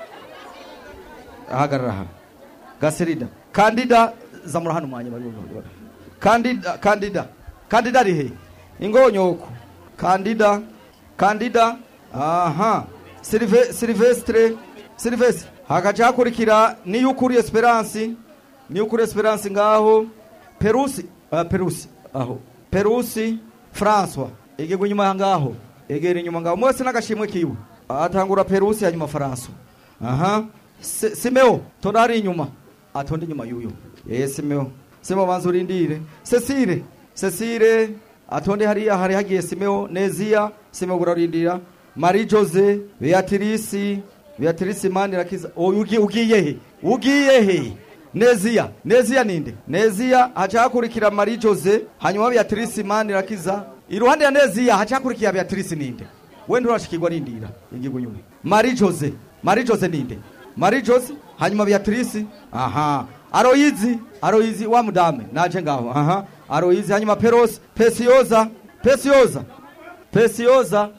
hagararaha. Gasirida Kandida zamura hano mwanya bari bari. Kandida Kandida Kandida rihe ingonyoko Kandida Kandida aha Silve Silvestre Silvestre hagacha kurikira ni yukuri Esperance ni yukuri Esperance ngaho Perusi uh, Perusi aho Perusi François egegwe nyuma ngaho egere nyuma ngaho mwese nagashimwe kiwe atangura Perusi hanyuma François aha Simeo tonari nyuma atonde nyuma yuyo eh Simeo Simeo banzurindire Cecile Cecile atonde hariya hari hagiye Simeo Nezia Simeo gurarindira Marie Jose Beatrice Beatrice Manirakiza ugiye ugiye he ugiye he Nezia Nezia ninde Nezia hacakurikira Marie Jose hanyuma Beatrice Manirakiza iruhande ya Nezia hacakurikira Beatrice ninde wende urashikirwa rindira ingigo nyuma Marie Jose Marie Jose ninde Marie Jose hanyuma Beatrice aha Aroyizi Aroyizi wa mudame naje ngaho aha Aroyizi hanyuma Peros Pesioza Pesioza Pesioza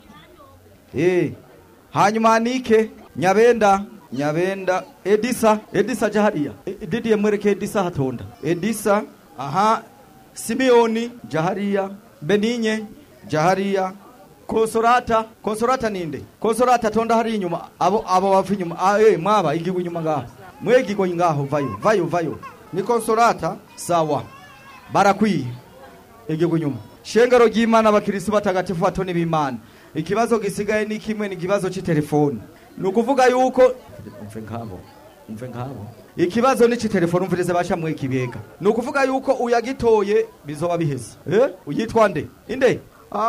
eh hanyuma Anike Nyabenda Nyabenda Edisa Edisa Jaharia Didi mwereke Edisa hatonda Edisa aha Simeoni Jaharia Beninye Jaharia Konsorata Konsorata ninde Konsorata tonda hari inyuma abo abo bafi inyuma ah eh mwaba igigwe inyuma ngaho mwegigwa ngaho vayo vayo vayo ni Konsorata sawa barakwiye igigwe inyuma shengero ry'Imana abakirisi batagatifu batoni b'Imana ikibazo gisigaye ni kimwe ni kibazo c'itelefone nukuvuga yuko umve nkabo umve nkabo ikibazo ni c'itelefone umvirize basha mwe kibega nukuvuga yuko uyagitoye bizoba biheze eh uyitwa nde inde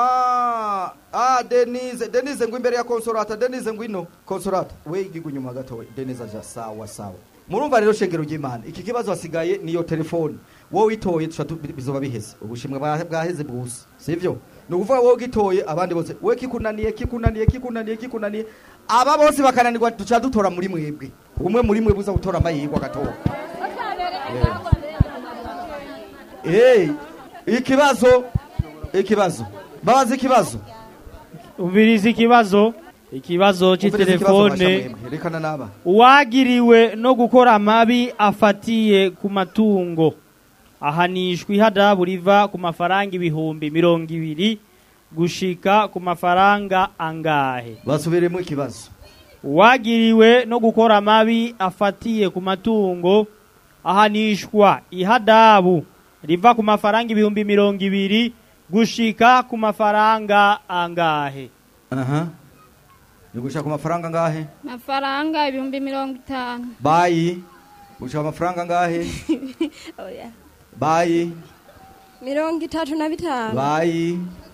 ah ah Denise Denise ngo imbere ya Konsolata Denise ngo ino Konsolata we igigwa nyuma gatoye Denise aja sawa sawa murumva rero shengero ry'Imana iki kibazo hasigaye niyo telefone wowe itoye tushatu bizoba biheze ubushimwe bwaheze bwose sivyo nukuvuga wowe gitoye abandi bose we kikunaniye kikunaniye kikunaniye kikunaniye aba bose bakananirwa tuca dutora muri mwebwe umwe muri mwe buza gutora amahirwe gatoya eh ikibazo ikibazo babaza ikibazo ubiriza ikibazo ikibazo c'itelefone rekana naba uwagiriwe no gukora amabi afatiye ku matungo ahanishwa ihadabu riva ku mafaranga ibihumbi mirongo ibiri gushika ku mafaranga angahe basubiremo ikibazo uwagiriwe no gukora amabi afatiye ku matungo ahanishwa ihadabu riva ku mafaranga ibihumbi mirongo ibiri gushika ku mafaranga angahe aha ni gushika ku mafaranga angahe mafaranga ibihumbi mirongo itanu bayi gushika amafaranga angahe oya bayi mirongo itatu na bitanu bayi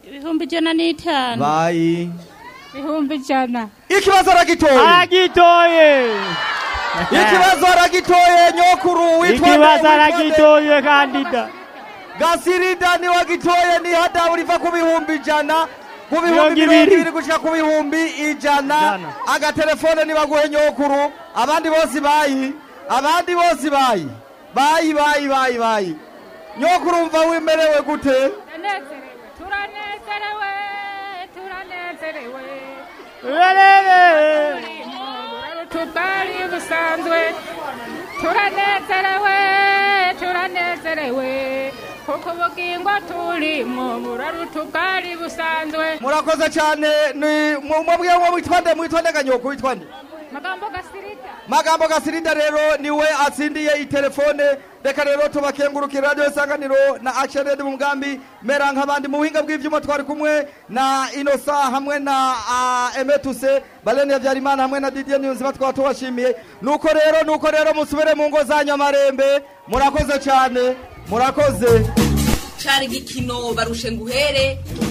ibihumbi ijana n'itanu bayi ibihumbi ijana ikibazo aragitoye aragitoye ikibazo aragitoye nyokuru witwa ikibazo aragitoye kandida gasirida ni wagitoye ni hada uriva ku bihumbi ijana ku bihumbi mirongo ibiri gushika ku bihumbi ijana agatelefone nibaguhe nyokuru abandi bose bayi abandi bose bayi bayi bayi bayi bayi nyokuru umva wimerewe gute turanezerewe turanezerewe turanezerewe tubari busanzwe turanezerewe turanezerewe kuko bugingo turimo buraruta ubwari busanzwe murakoze cyane ni mubwiye ngo witwande mwitwande ganyoko witwande magambo gasirida magambo gasirida rero niwe atsindiye itelefone reka rero tubakengurukira radio isanganiro na Action Radio mu mugambi mera nk'abandi mu buhinga bw'ivyuma twari kumwe na Inosa hamwe na uh, Emetuse Balene Habyarimana hamwe na Didier Niyonzima twaba tubashimiye nuko rero nuko rero musubire mu ngo zanyu amarembe murakoze cyane murakoze cari gikino barushe nguhere